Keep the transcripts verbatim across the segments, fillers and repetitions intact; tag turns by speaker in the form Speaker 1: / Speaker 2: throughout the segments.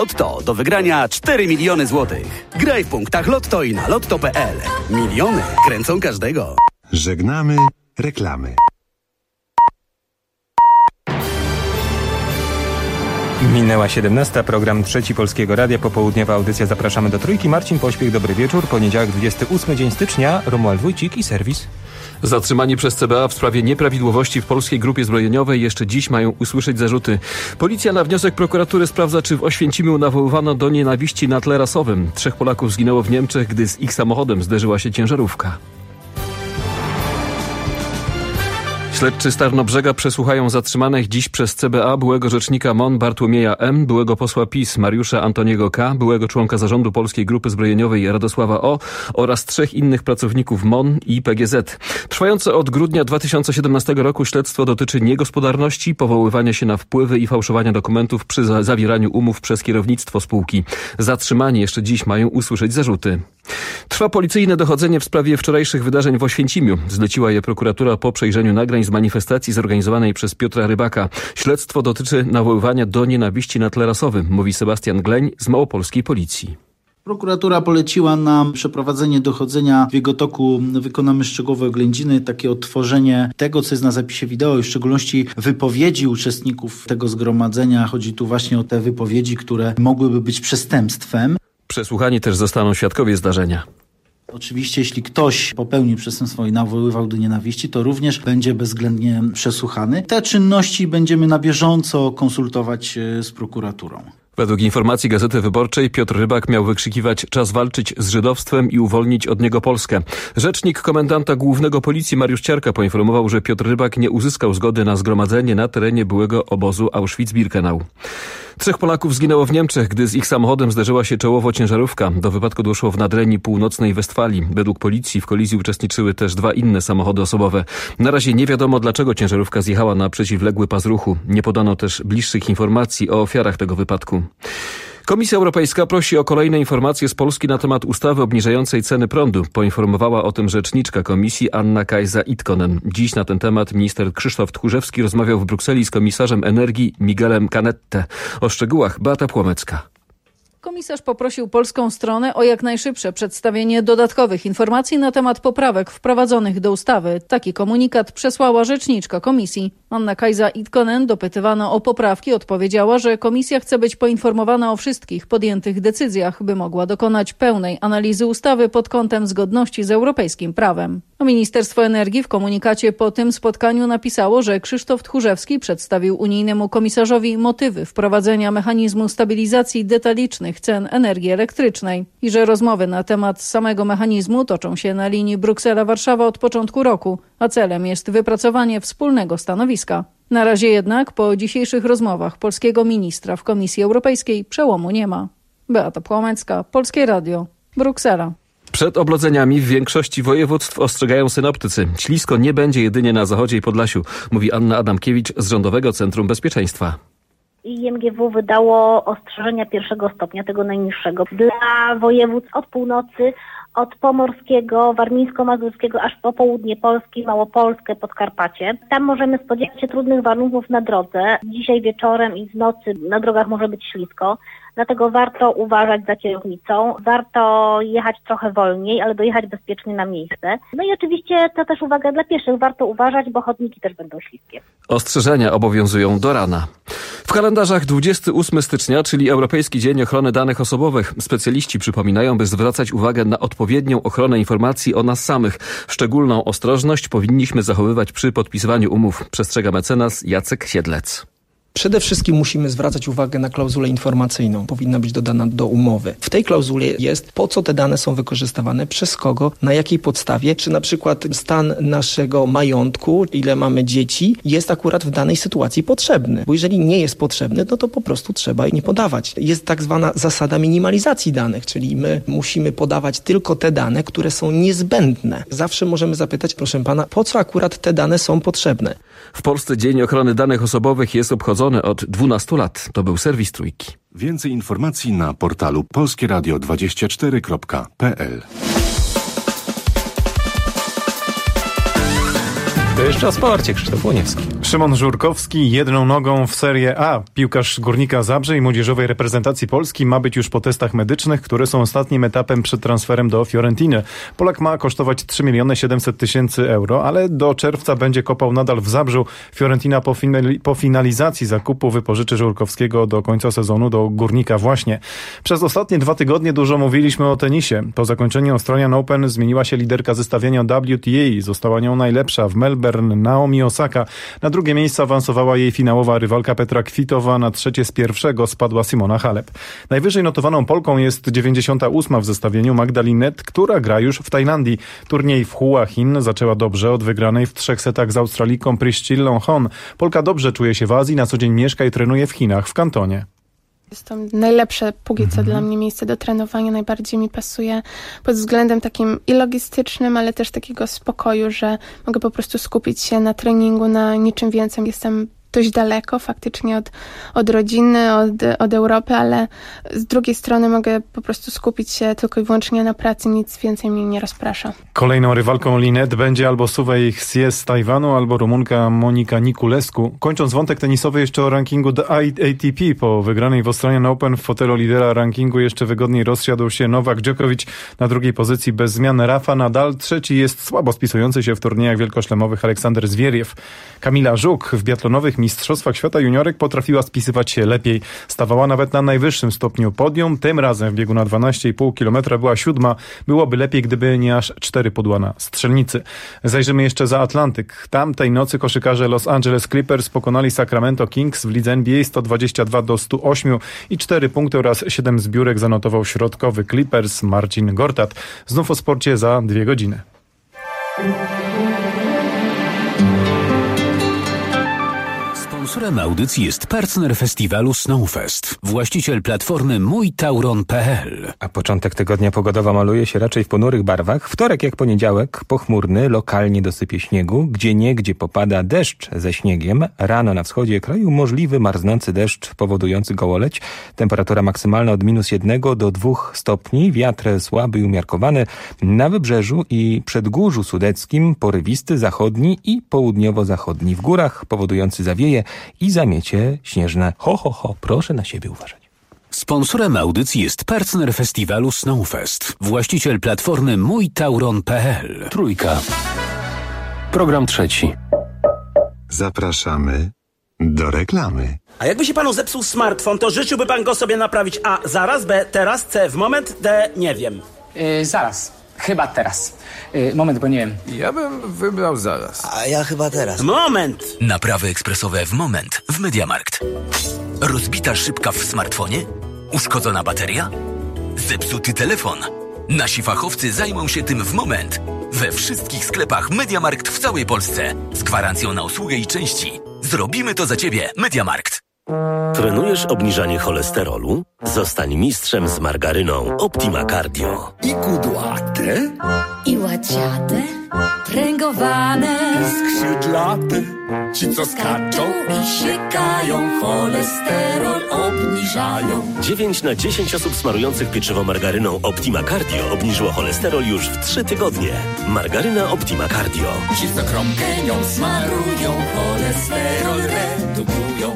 Speaker 1: Lotto do wygrania cztery miliony złotych. Graj w punktach Lotto i na lotto kropka pe el. Miliony kręcą każdego.
Speaker 2: Żegnamy reklamy.
Speaker 3: Minęła siedemnasta, program Trzeci Polskiego Radia, popołudniowa audycja Zapraszamy do Trójki. Marcin Pośpiech, dobry wieczór. Poniedziałek, dwudziesty ósmy dzień stycznia, Romuald Wójcik i serwis.
Speaker 4: Zatrzymani przez C B A w sprawie nieprawidłowości w polskiej grupie zbrojeniowej jeszcze dziś mają usłyszeć zarzuty. Policja na wniosek prokuratury sprawdza, czy w Oświęcimiu nawoływano do nienawiści na tle rasowym. Trzech Polaków zginęło w Niemczech, gdy z ich samochodem zderzyła się ciężarówka. Śledczy z Tarnobrzega przesłuchają zatrzymanych dziś przez C B A byłego rzecznika M O N Bartłomieja M., byłego posła PiS Mariusza Antoniego K., byłego członka zarządu Polskiej Grupy Zbrojeniowej Radosława O. oraz trzech innych pracowników M O N i P G Z. Trwające od grudnia dwa tysiące siedemnastego roku śledztwo dotyczy niegospodarności, powoływania się na wpływy i fałszowania dokumentów przy za- zawieraniu umów przez kierownictwo spółki. Zatrzymani jeszcze dziś mają usłyszeć zarzuty. Trwa policyjne dochodzenie w sprawie wczorajszych wydarzeń w Oświęcimiu. Zleciła je prokuratura po przejrzeniu nagrań z manifestacji zorganizowanej przez Piotra Rybaka. Śledztwo dotyczy nawoływania do nienawiści na tle rasowym, mówi Sebastian Gleń z małopolskiej policji.
Speaker 5: Prokuratura poleciła nam przeprowadzenie dochodzenia w jego toku. Wykonamy szczegółowe oględziny, takie odtworzenie tego, co jest na zapisie wideo i w szczególności wypowiedzi uczestników tego zgromadzenia. Chodzi tu właśnie o te wypowiedzi, które mogłyby być przestępstwem.
Speaker 4: Przesłuchani też zostaną świadkowie zdarzenia.
Speaker 5: Oczywiście, jeśli ktoś popełnił przestępstwo i nawoływał do nienawiści, to również będzie bezwzględnie przesłuchany. Te czynności będziemy na bieżąco konsultować z prokuraturą.
Speaker 4: Według informacji Gazety Wyborczej Piotr Rybak miał wykrzykiwać: czas walczyć z żydowstwem i uwolnić od niego Polskę. Rzecznik komendanta głównego policji Mariusz Ciarka poinformował, że Piotr Rybak nie uzyskał zgody na zgromadzenie na terenie byłego obozu Auschwitz-Birkenau. Trzech Polaków zginęło w Niemczech, gdy z ich samochodem zderzyła się czołowo ciężarówka. Do wypadku doszło w Nadrenii Północnej Westfalii. Według policji w kolizji uczestniczyły też dwa inne samochody osobowe. Na razie nie wiadomo, dlaczego ciężarówka zjechała na przeciwległy pas ruchu. Nie podano też bliższych informacji o ofiarach tego wypadku. Komisja Europejska prosi o kolejne informacje z Polski na temat ustawy obniżającej ceny prądu. Poinformowała o tym rzeczniczka komisji Anna Kajsa-Itkonen. Dziś na ten temat minister Krzysztof Tchórzewski rozmawiał w Brukseli z komisarzem energii Miguelem Canette. O szczegółach Beata Płomecka.
Speaker 6: Komisarz poprosił polską stronę o jak najszybsze przedstawienie dodatkowych informacji na temat poprawek wprowadzonych do ustawy. Taki komunikat przesłała rzeczniczka komisji. Anna Kajsa-Itkonen, dopytywano o poprawki, odpowiedziała, że komisja chce być poinformowana o wszystkich podjętych decyzjach, by mogła dokonać pełnej analizy ustawy pod kątem zgodności z europejskim prawem. Ministerstwo Energii w komunikacie po tym spotkaniu napisało, że Krzysztof Tchórzewski przedstawił unijnemu komisarzowi motywy wprowadzenia mechanizmu stabilizacji detalicznych cen energii elektrycznej i że rozmowy na temat samego mechanizmu toczą się na linii Bruksela-Warszawa od początku roku, a celem jest wypracowanie wspólnego stanowiska. Na razie jednak po dzisiejszych rozmowach polskiego ministra w Komisji Europejskiej przełomu nie ma. Beata Płomecka, Polskie Radio, Bruksela.
Speaker 4: Przed oblodzeniami w większości województw ostrzegają synoptycy. Ślisko nie będzie jedynie na zachodzie i Podlasiu, mówi Anna Adamkiewicz z Rządowego Centrum Bezpieczeństwa.
Speaker 7: I M G W wydało ostrzeżenia pierwszego stopnia, tego najniższego, dla województw od północy, od pomorskiego, warmińsko-mazurskiego, aż po południe Polski, Małopolskę, Podkarpacie. Tam możemy spodziewać się trudnych warunków na drodze. Dzisiaj wieczorem i w nocy na drogach może być ślisko, dlatego warto uważać za kierownicą. Warto jechać trochę wolniej, ale dojechać bezpiecznie na miejsce. No i oczywiście to też uwaga dla pieszych. Warto uważać, bo chodniki też będą śliskie.
Speaker 4: Ostrzeżenia obowiązują do rana. W kalendarzach dwudziestego ósmego stycznia, czyli Europejski Dzień Ochrony Danych Osobowych, specjaliści przypominają, by zwracać uwagę na odpowiednią ochronę informacji o nas samych. Szczególną ostrożność powinniśmy zachowywać przy podpisywaniu umów, przestrzega mecenas Jacek Siedlec.
Speaker 8: Przede wszystkim musimy zwracać uwagę na klauzulę informacyjną. Powinna być dodana do umowy. W tej klauzuli jest, po co te dane są wykorzystywane, przez kogo, na jakiej podstawie, czy na przykład stan naszego majątku, ile mamy dzieci, jest akurat w danej sytuacji potrzebny. Bo jeżeli nie jest potrzebny, no to po prostu trzeba jej nie podawać. Jest tak zwana zasada minimalizacji danych, czyli my musimy podawać tylko te dane, które są niezbędne. Zawsze możemy zapytać, proszę pana, po co akurat te dane są potrzebne?
Speaker 4: W Polsce Dzień Ochrony Danych Osobowych jest obchodzony od dwunastu lat. To był serwis Trójki.
Speaker 2: Więcej informacji na portalu polskie radio dwadzieścia cztery kropka p l.
Speaker 3: To jeszcze o sporcie, Krzysztof Łoniewski.
Speaker 9: Szymon Żurkowski jedną nogą w Serie A. Piłkarz Górnika Zabrze i młodzieżowej reprezentacji Polski ma być już po testach medycznych, które są ostatnim etapem przed transferem do Fiorentiny. Polak ma kosztować trzy miliony siedemset tysięcy euro, ale do czerwca będzie kopał nadal w Zabrzu. Fiorentina po, finali- po finalizacji zakupu wypożyczy Żurkowskiego do końca sezonu do Górnika właśnie. Przez ostatnie dwa tygodnie dużo mówiliśmy o tenisie. Po zakończeniu Australian Open zmieniła się liderka zestawienia W T A. Została nią najlepsza w Melbourne Naomi Osaka. Na drugie miejsce awansowała jej finałowa rywalka Petra Kwitowa, na trzecie z pierwszego spadła Simona Halep. Najwyżej notowaną Polką jest dziewięćdziesiąta ósma w zestawieniu Magdalinet, która gra już w Tajlandii. Turniej w Hua Hin zaczęła dobrze od wygranej w trzech setach z Australijką Priscillą Hon. Polka dobrze czuje się w Azji, na co dzień mieszka i trenuje w Chinach, w Kantonie.
Speaker 10: Jest to najlepsze póki co dla mnie miejsce do trenowania. Najbardziej mi pasuje pod względem takim i logistycznym, ale też takiego spokoju, że mogę po prostu skupić się na treningu, na niczym więcej. Jestem dość daleko faktycznie od, od rodziny, od, od Europy, ale z drugiej strony mogę po prostu skupić się tylko i wyłącznie na pracy, nic więcej mnie nie rozprasza.
Speaker 9: Kolejną rywalką Linette będzie albo Suwej Hsieh z Tajwanu, albo Rumunka Monika Niculescu. Kończąc wątek tenisowy jeszcze o rankingu A T P. Po wygranej w Australian Open w fotelu lidera rankingu jeszcze wygodniej rozsiadł się Nowak Djokovic. Na drugiej pozycji bez zmian Rafa Nadal. Trzeci jest słabo spisujący się w turniejach wielkoszlemowych Aleksander Zwieriew. Kamila Żuk w biatlonowych Mistrzostwach Świata Juniorek potrafiła spisywać się lepiej. Stawała nawet na najwyższym stopniu podium. Tym razem w biegu na dwanaście i pół kilometra była siódma. Byłoby lepiej, gdyby nie aż cztery pudła na strzelnicy. Zajrzymy jeszcze za Atlantyk. Tamtej nocy koszykarze Los Angeles Clippers pokonali Sacramento Kings w lidze N B A sto dwadzieścia dwa do stu ośmiu i cztery punkty oraz siedem zbiórek zanotował środkowy Clippers Marcin Gortat. Znów o sporcie za dwie godziny.
Speaker 11: Sponsorem audycji jest partner festiwalu Snowfest, właściciel platformy mój tauron kropka p l.
Speaker 3: A początek tygodnia pogodowa maluje się raczej w ponurych barwach. Wtorek jak poniedziałek, pochmurny, lokalnie dosypie śniegu, gdzieniegdzie popada deszcz ze śniegiem. Rano na wschodzie kraju możliwy marznący deszcz powodujący gołoleć. Temperatura maksymalna od minus jednego do dwóch stopni. Wiatr słaby i umiarkowany. Na wybrzeżu i przedgórzu sudeckim porywisty zachodni i południowo-zachodni. W górach powodujący zawieje i zamiecie śnieżne. Ho, ho, ho, proszę na siebie uważać.
Speaker 11: Sponsorem audycji jest partner festiwalu Snowfest, właściciel platformy mój tauron kropka p l.
Speaker 12: Trójka. Program trzeci.
Speaker 2: Zapraszamy do reklamy.
Speaker 13: A jakby się panu zepsuł smartfon, to życzyłby pan go sobie naprawić A zaraz, B teraz, C w moment, D nie wiem.
Speaker 14: Yy, zaraz. Chyba teraz. Yy, moment, bo nie wiem.
Speaker 15: Ja bym wybrał zaraz.
Speaker 13: A ja chyba teraz. Moment!
Speaker 11: Naprawy ekspresowe w moment w MediaMarkt. Rozbita szybka w smartfonie? Uszkodzona bateria? Zepsuty telefon? Nasi fachowcy zajmą się tym w moment. We wszystkich sklepach MediaMarkt w całej Polsce. Z gwarancją na usługę i części. Zrobimy to za ciebie. MediaMarkt.
Speaker 16: Trenujesz obniżanie cholesterolu? Zostań mistrzem z margaryną Optima Cardio.
Speaker 17: I kudłate, i łaciate, pręgowane, i skrzydlate. Ci, co skaczą i siekają, cholesterol obniżają.
Speaker 16: dziewięć na dziesięć osób smarujących pieczywo margaryną Optima Cardio obniżyło cholesterol już w trzy tygodnie. Margaryna Optima Cardio.
Speaker 17: Ci, co kromkę nią smarują, cholesterol redukują.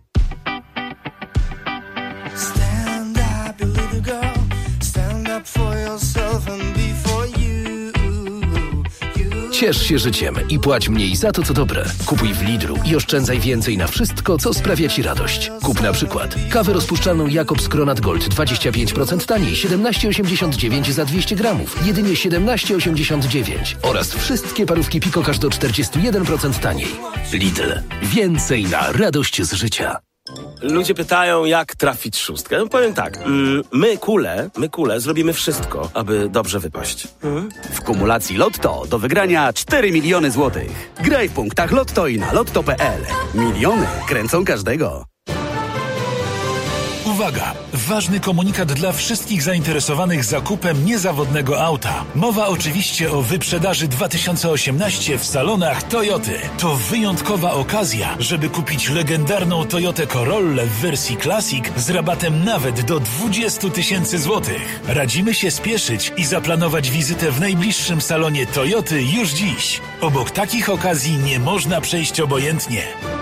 Speaker 18: Stand up, you little girl. Stand up for yourself and be for you. you.
Speaker 12: Ciesz się życiem i płać mniej za to, co dobre. Kupuj w Lidlu i oszczędzaj więcej na wszystko, co sprawia Ci radość. Kup na przykład kawę rozpuszczalną Jakobs Kronat Gold dwadzieścia pięć procent taniej, siedemnaście osiemdziesiąt dziewięć za dwieście gramów, jedynie siedemnaście osiemdziesiąt dziewięć. Oraz wszystkie parówki Piko Cash do czterdzieści jeden procent taniej. Lidl. Więcej na radość z życia.
Speaker 13: Ludzie pytają, jak trafić szóstkę. No powiem tak, mm, my kule, my kule zrobimy wszystko, aby dobrze wypaść. Mhm.
Speaker 1: W kumulacji Lotto do wygrania cztery miliony złotych. Graj w punktach Lotto i na lotto kropka p l. Miliony kręcą każdego.
Speaker 19: Uwaga! Ważny komunikat dla wszystkich zainteresowanych zakupem niezawodnego auta. Mowa oczywiście o wyprzedaży dwa tysiące osiemnaście w salonach Toyoty. To wyjątkowa okazja, żeby kupić legendarną Toyotę Corollę w wersji Classic z rabatem nawet do dwadzieścia tysięcy złotych. Radzimy się spieszyć i zaplanować wizytę w najbliższym salonie Toyoty już dziś. Obok takich okazji nie można przejść obojętnie.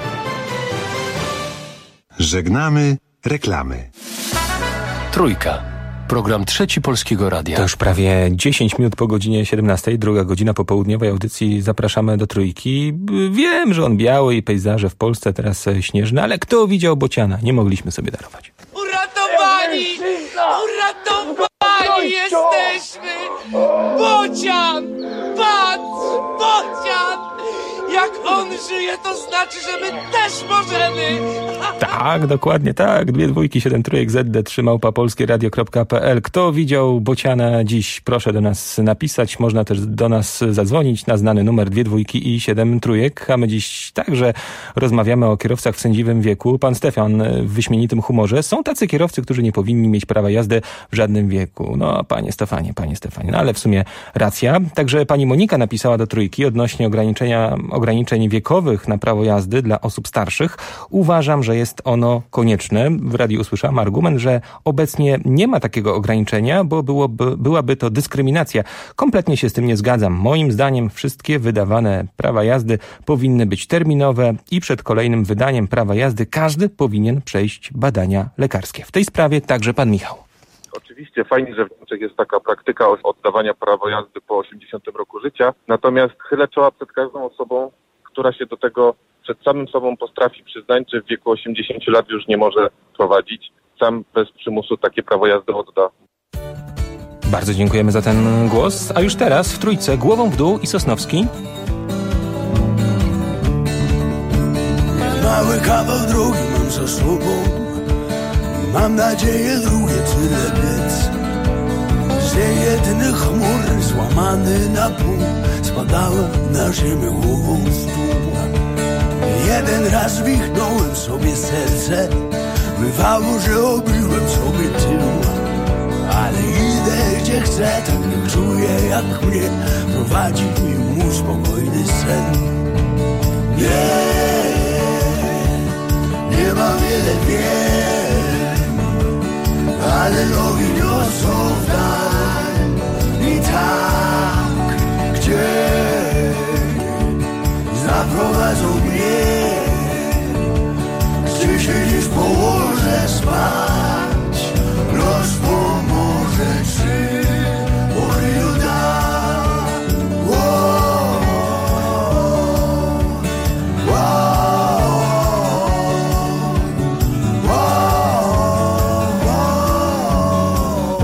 Speaker 2: Żegnamy reklamy.
Speaker 12: Trójka. Program Trzeci Polskiego Radia.
Speaker 3: To już prawie dziesięć minut po godzinie siedemnastej, druga godzina popołudniowej audycji. Zapraszamy do Trójki. Wiem, że on biały i pejzaże w Polsce teraz śnieżne, ale kto widział bociana? Nie mogliśmy sobie darować.
Speaker 17: Uratowani! Uratowani jesteśmy! Bocian! Patrz! Bocian! Jak on żyje, to znaczy, że my też możemy!
Speaker 3: Tak, dokładnie tak. Dwie dwójki, siedem trójek, Z D trzy małpa polskieradio kropka p l. Kto widział bociana dziś? Proszę do nas napisać. Można też do nas zadzwonić na znany numer dwie dwójki i siedem trójek. A my dziś także rozmawiamy o kierowcach w sędziwym wieku. Pan Stefan w wyśmienitym humorze. Są tacy kierowcy, którzy nie powinni mieć prawa jazdy w żadnym wieku. No, panie Stefanie, panie Stefanie. No, ale w sumie racja. Także pani Monika napisała do Trójki odnośnie ograniczenia ograniczeń wiekowych na prawo jazdy dla osób starszych. Uważam, że jest ono konieczne. W radiu usłyszałam argument, że obecnie nie ma takiego ograniczenia, bo byłoby, byłaby to dyskryminacja. Kompletnie się z tym nie zgadzam. Moim zdaniem wszystkie wydawane prawa jazdy powinny być terminowe i przed kolejnym wydaniem prawa jazdy każdy powinien przejść badania lekarskie. W tej sprawie także pan Michał.
Speaker 20: Oczywiście fajnie, że w Niemczech jest taka praktyka oddawania prawa jazdy po osiemdziesiątym roku życia, natomiast chylę czoła przed każdą osobą, która się do tego przed samym sobą potrafi przyznać, że w wieku osiemdziesięciu lat już nie może prowadzić. Sam bez przymusu takie prawo jazdy odda.
Speaker 3: Bardzo dziękujemy za ten głos. A już teraz w Trójce głową w dół i Sosnowski.
Speaker 17: Mały kawał drogi mam za sobą. Mam nadzieję drugie tyle biec. Że jedyny chmury złamany na pół spadałem na ziemię głową w stół. Jeden raz wichnąłem sobie serce, bywało, że obiłem sobie tył. Ale idę gdzie chcę, tak nie czuję jak mnie prowadzi mój spokojny sen. Nie, nie ma wiele wiem, ale nogi niosą w dal. I tak, gdzie zaprowadzą mnie, gdzie się dziś położę spać, los pomoże czy Bogu da. Wow, wow, wow, wow.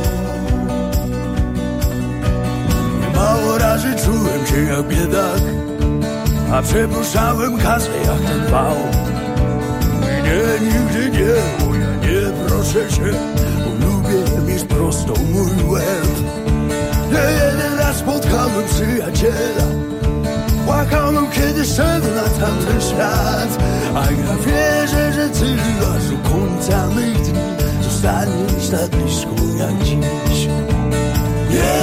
Speaker 17: Mało razy czułem się jak biedak, a przepuszczałem kasę jak ten wał. Nie, nigdy nie, bo ja nie proszę się, bo lubię mieć prostą mój łeb. Nie jeden raz spotkałem przyjaciela, płakałem kiedy szedł na tamten świat. A ja wierzę, że ty aż do końca mych dni zostaniesz tak blisko jak dziś. Nie,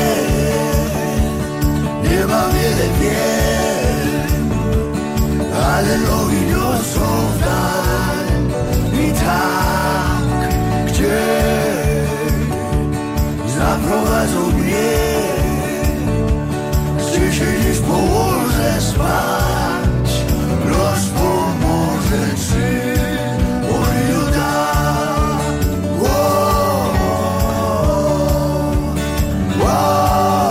Speaker 17: nie ma wiele wiem, ale nogi niosą w dal. I tak, gdzie zaprowadzą mnie, gdzie się dziś położę spać, los pomoże czy Bogu da. Wow, wow.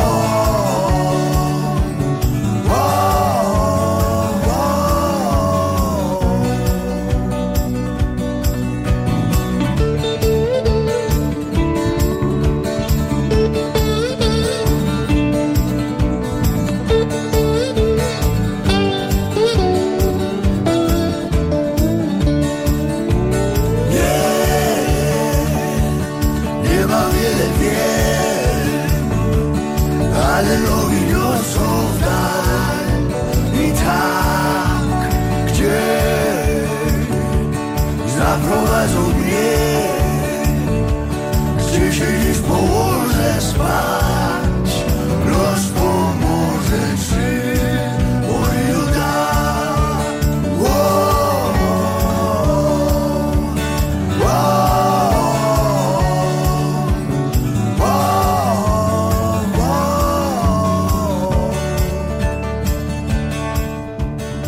Speaker 17: Ale nogi niosą w dal. I tak, gdzie zaprowadzą mnie,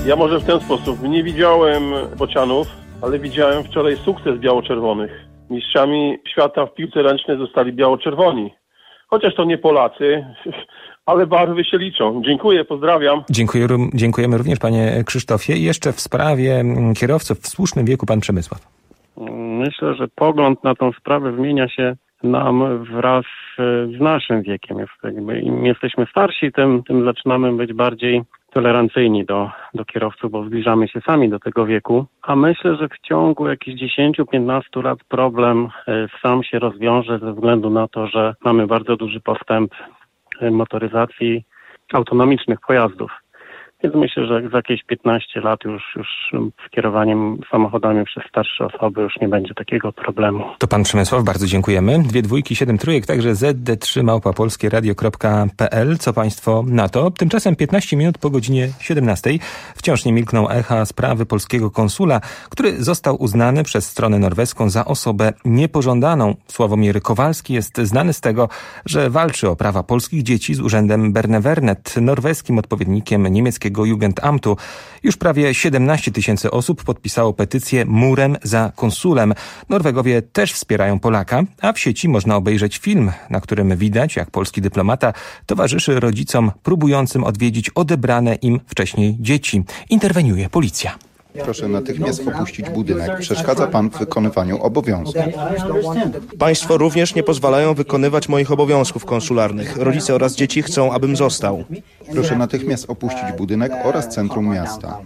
Speaker 21: Ja może w ten sposób. Nie widziałem bocianów, ale widziałem wczoraj sukces biało-czerwonych. Mistrzami świata w piłce ręcznej zostali biało-czerwoni. Chociaż to nie Polacy, ale barwy się liczą. Dziękuję, pozdrawiam.
Speaker 3: Dziękuję, dziękujemy również, panie Krzysztofie. I jeszcze w sprawie kierowców w słusznym wieku pan Przemysław.
Speaker 22: Myślę, że pogląd na tą sprawę zmienia się nam wraz z naszym wiekiem. Im jesteśmy starsi, tym, tym zaczynamy być bardziej tolerancyjni do, do kierowców, bo zbliżamy się sami do tego wieku. A myślę, że w ciągu jakichś dziesięć do piętnastu lat problem sam się rozwiąże ze względu na to, że mamy bardzo duży postęp motoryzacji autonomicznych pojazdów. Więc myślę, że za jakieś piętnaście lat już, już z kierowaniem samochodami przez starsze osoby już nie będzie takiego problemu.
Speaker 3: To pan Przemysław, bardzo dziękujemy. Dwie dwójki, siedem trójek, także zet de trzy małpa polskie radio kropka pe el. Co państwo na to? Tymczasem piętnaście minut po godzinie siedemnastej. Wciąż nie milkną echa sprawy polskiego konsula, który został uznany przez stronę norweską za osobę niepożądaną. Sławomir Kowalski jest znany z tego, że walczy o prawa polskich dzieci z urzędem Barnevernet, norweskim odpowiednikiem niemieckiego Jugendamtu. Już prawie siedemnaście tysięcy osób podpisało petycję Murem za konsulem. Norwegowie też wspierają Polaka, a w sieci można obejrzeć film, na którym widać, jak polski dyplomata towarzyszy rodzicom próbującym odwiedzić odebrane im wcześniej dzieci. Interweniuje policja.
Speaker 23: Proszę natychmiast opuścić budynek. Przeszkadza pan w wykonywaniu obowiązków.
Speaker 24: Państwo również nie pozwalają wykonywać moich obowiązków konsularnych. Rodzice oraz dzieci chcą, abym został.
Speaker 23: Proszę natychmiast opuścić budynek oraz centrum miasta.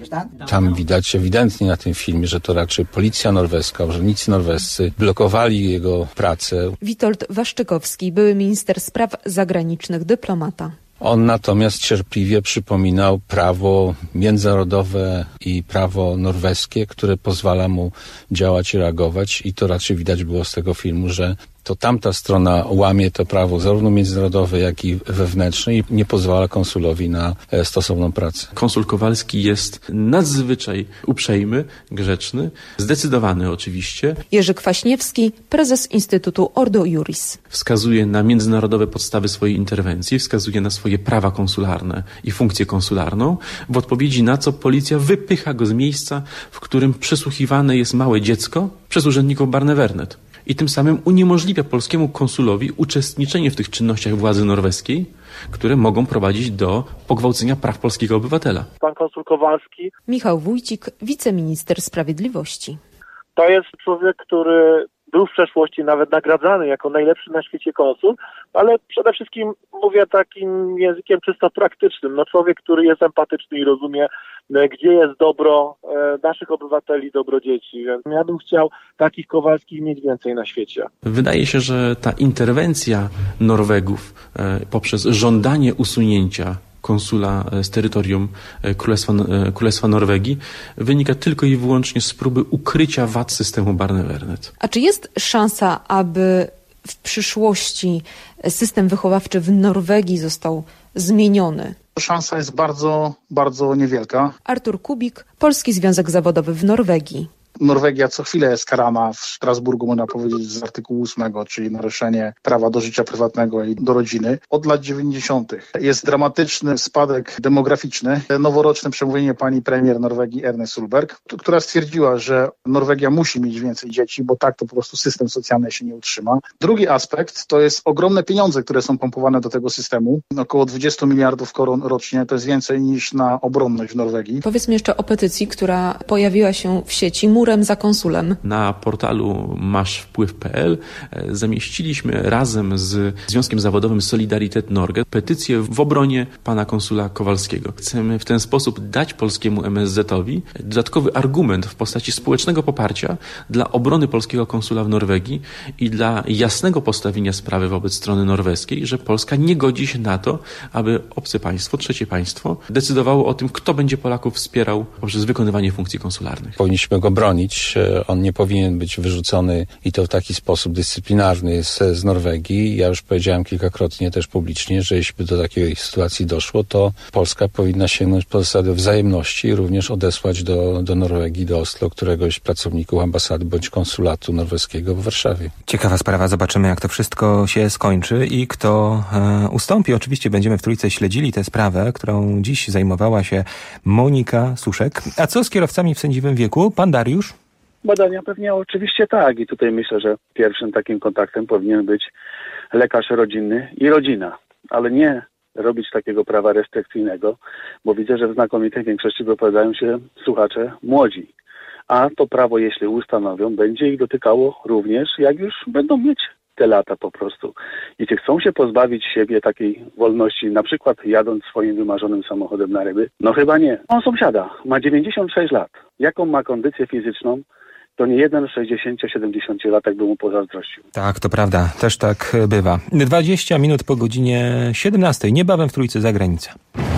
Speaker 25: Tam widać ewidentnie na tym filmie, że to raczej policja norweska, urzędnicy norwescy blokowali jego pracę.
Speaker 26: Witold Waszczykowski, były minister spraw zagranicznych, dyplomata.
Speaker 25: On natomiast cierpliwie przypominał prawo międzynarodowe i prawo norweskie, które pozwala mu działać i reagować, i to raczej widać było z tego filmu, że to tamta strona łamie to prawo zarówno międzynarodowe, jak i wewnętrzne i nie pozwala konsulowi na stosowną pracę.
Speaker 27: Konsul Kowalski jest nadzwyczaj uprzejmy, grzeczny, zdecydowany oczywiście.
Speaker 26: Jerzy Kwaśniewski, prezes Instytutu Ordo Iuris.
Speaker 27: Wskazuje na międzynarodowe podstawy swojej interwencji, wskazuje na swoje prawa konsularne i funkcję konsularną, w odpowiedzi na co policja wypycha go z miejsca, w którym przesłuchiwane jest małe dziecko przez urzędników Barnevernet. I tym samym uniemożliwia polskiemu konsulowi uczestniczenie w tych czynnościach władzy norweskiej, które mogą prowadzić do pogwałcenia praw polskiego obywatela.
Speaker 28: Pan konsul Kowalski.
Speaker 26: Michał Wójcik, wiceminister sprawiedliwości.
Speaker 28: To jest człowiek, który był w przeszłości nawet nagradzany jako najlepszy na świecie konsul, ale przede wszystkim mówię takim językiem czysto praktycznym. No człowiek, który jest empatyczny i rozumie, gdzie jest dobro naszych obywateli, dobro dzieci. Więc ja bym chciał takich Kowalskich mieć więcej na świecie.
Speaker 27: Wydaje się, że ta interwencja Norwegów poprzez żądanie usunięcia konsula z terytorium Królestwa, Królestwa Norwegii wynika tylko i wyłącznie z próby ukrycia wad systemu Barnevernet.
Speaker 26: A czy jest szansa, aby w przyszłości system wychowawczy w Norwegii został zmieniony?
Speaker 29: Szansa jest bardzo, bardzo niewielka.
Speaker 26: Artur Kubik, Polski Związek Zawodowy w Norwegii.
Speaker 29: Norwegia co chwilę jest karana w Strasburgu, można powiedzieć, z artykułu ósmego, czyli naruszenie prawa do życia prywatnego i do rodziny. Od lat dziewięćdziesiątych jest dramatyczny spadek demograficzny. Noworoczne przemówienie pani premier Norwegii Erny Solberg, która stwierdziła, że Norwegia musi mieć więcej dzieci, bo tak to po prostu system socjalny się nie utrzyma. Drugi aspekt to jest ogromne pieniądze, które są pompowane do tego systemu. Około dwadzieścia miliardów koron rocznie, to jest więcej niż na obronność w Norwegii.
Speaker 26: Powiedzmy jeszcze o petycji, która pojawiła się w sieci Murem za konsulem.
Speaker 27: Na portalu masz wpływ kropka pe el zamieściliśmy razem z Związkiem Zawodowym Solidaritet Norge petycję w obronie pana konsula Kowalskiego. Chcemy w ten sposób dać polskiemu em es zetowi dodatkowy argument w postaci społecznego poparcia dla obrony polskiego konsula w Norwegii i dla jasnego postawienia sprawy wobec strony norweskiej, że Polska nie godzi się na to, aby obce państwo, trzecie państwo decydowało o tym, kto będzie Polaków wspierał poprzez wykonywanie funkcji konsularnych.
Speaker 25: Powinniśmy go bronić chronić. On nie powinien być wyrzucony i to w taki sposób dyscyplinarny z, z Norwegii. Ja już powiedziałem kilkakrotnie też publicznie, że jeśli by do takiej sytuacji doszło, to Polska powinna sięgnąć po zasadę wzajemności i również odesłać do, do Norwegii, do Oslo któregoś pracowników ambasady bądź konsulatu norweskiego w Warszawie.
Speaker 3: Ciekawa sprawa, zobaczymy jak to wszystko się skończy i kto e, ustąpi. Oczywiście będziemy w Trójce śledzili tę sprawę, którą dziś zajmowała się Monika Suszek. A co z kierowcami w sędziwym wieku? Pan Dariusz?
Speaker 4: Badania pewnie oczywiście tak i tutaj myślę, że pierwszym takim kontaktem powinien być lekarz rodzinny i rodzina, ale nie robić takiego prawa restrykcyjnego, bo widzę, że w znakomitej większości wypowiadają się słuchacze młodzi. A to prawo, jeśli ustanowią, będzie ich dotykało również, jak już będą mieć te lata po prostu. Jeśli chcą się pozbawić siebie takiej wolności, na przykład jadąc swoim wymarzonym samochodem na ryby, no chyba nie. On sąsiada, ma dziewięćdziesiąt sześć lat. Jaką ma kondycję fizyczną, to nie jeden sześćdziesięcio-siedemdziesięciolatek by mu pozazdrościł.
Speaker 3: Tak, to prawda. Też tak bywa. dwadzieścia minut po godzinie siedemnastej. Niebawem w Trójce zagranica.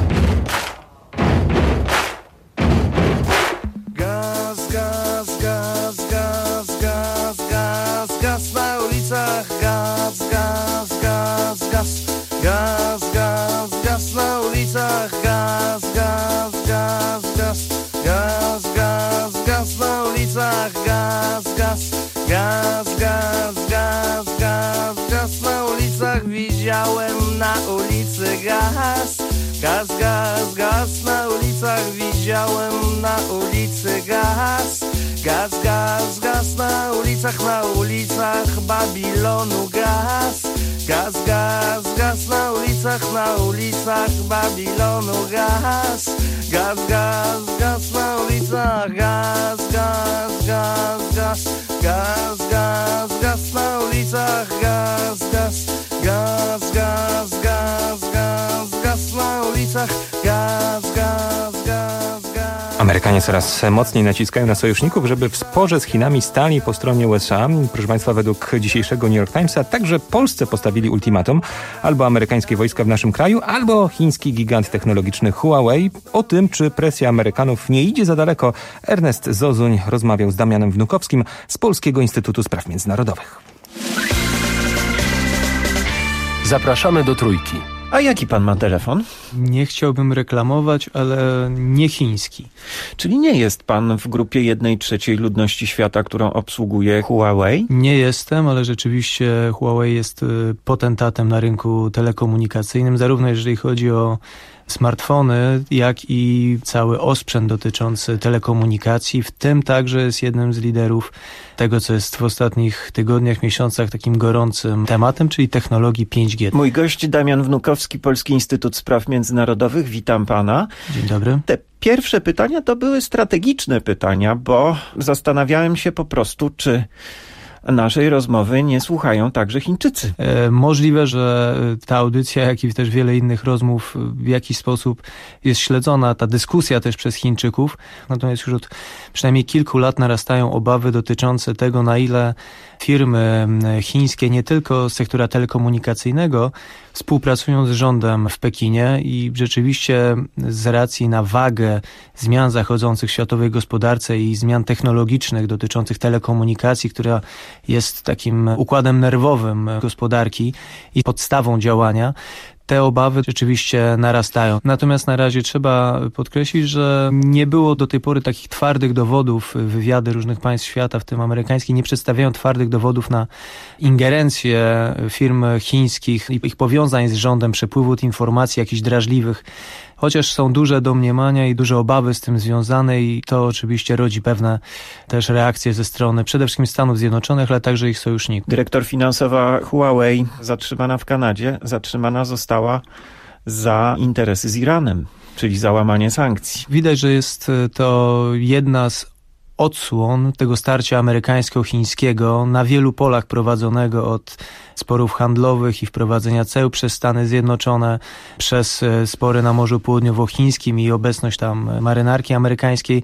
Speaker 18: Gaz, gaz, gaz, gaz, gaz, gaz, gaz na ulicach. Gaz, gaz, gaz, gaz, gaz, gaz, gaz na ulicach. Gaz, gaz, gaz, gaz, gaz, gaz, gaz na ulicach. Gaz, gaz, gaz, gaz, gaz, gaz, gaz na ulicach. Widziałem na ulicy gaz. Gaz, gaz, gaz na ulicach, widziałem na ulicy gaz. Gaz, gaz, gaz na ulicach, na ulicach Babilonu gaz. Gaz, gaz, gaz na ulicach, na ulicach Babilonu gaz. Gaz, gaz, gaz na ulicach, gaz, gaz, gaz, gaz. Gaz, gaz, gaz na ulicach, gaz, gaz, gaz, gaz, gaz, gaz, gaz na ulicach, gaz, gaz, gaz, gaz.
Speaker 3: Amerykanie coraz mocniej naciskają na sojuszników, żeby w sporze z Chinami stali po stronie U S A. Proszę Państwa, według dzisiejszego New York Timesa także Polsce postawili ultimatum. Albo amerykańskie wojska w naszym kraju, albo chiński gigant technologiczny Huawei. O tym, czy presja Amerykanów nie idzie za daleko, Ernest Zozuń rozmawiał z Damianem Wnukowskim z Polskiego Instytutu Spraw Międzynarodowych.
Speaker 12: Zapraszamy do Trójki.
Speaker 5: A jaki pan ma telefon?
Speaker 6: Nie chciałbym reklamować, ale nie chiński.
Speaker 5: Czyli nie jest pan w grupie jednej trzeciej ludności świata, którą obsługuje Huawei?
Speaker 6: Nie jestem, ale rzeczywiście Huawei jest potentatem na rynku telekomunikacyjnym, zarówno jeżeli chodzi o smartfony, jak i cały osprzęt dotyczący telekomunikacji, w tym także jest jednym z liderów tego, co jest w ostatnich tygodniach, miesiącach takim gorącym tematem, czyli technologii pięć G.
Speaker 5: Mój gość Damian Wnukowski, Polski Instytut Spraw Międzynarodowych. Witam pana.
Speaker 6: Dzień dobry.
Speaker 5: Te pierwsze pytania to były strategiczne pytania, bo zastanawiałem się po prostu, czy naszej rozmowy nie słuchają także Chińczycy.
Speaker 6: E, możliwe, że ta audycja, jak i też wiele innych rozmów w jakiś sposób jest śledzona, ta dyskusja też przez Chińczyków. Natomiast już od przynajmniej kilku lat narastają obawy dotyczące tego, na ile firmy chińskie, nie tylko z sektora telekomunikacyjnego, współpracują z rządem w Pekinie i rzeczywiście z racji na wagę zmian zachodzących w światowej gospodarce i zmian technologicznych dotyczących telekomunikacji, która jest takim układem nerwowym gospodarki i podstawą działania, te obawy rzeczywiście narastają. Natomiast na razie trzeba podkreślić, że nie było do tej pory takich twardych dowodów. Wywiady różnych państw świata, w tym amerykańskich, nie przedstawiają twardych dowodów na ingerencję firm chińskich i ich powiązań z rządem, przepływu informacji jakichś drażliwych. Chociaż są duże domniemania i duże obawy z tym związane i to oczywiście rodzi pewne też reakcje ze strony przede wszystkim Stanów Zjednoczonych, ale także ich sojuszników.
Speaker 5: Dyrektor finansowa Huawei, zatrzymana w Kanadzie, zatrzymana została za interesy z Iranem, czyli za łamanie sankcji.
Speaker 6: Widać, że jest to jedna z odsłon tego starcia amerykańsko-chińskiego na wielu polach prowadzonego od sporów handlowych i wprowadzenia ceł przez Stany Zjednoczone, przez spory na Morzu Południowochińskim i obecność tam marynarki amerykańskiej,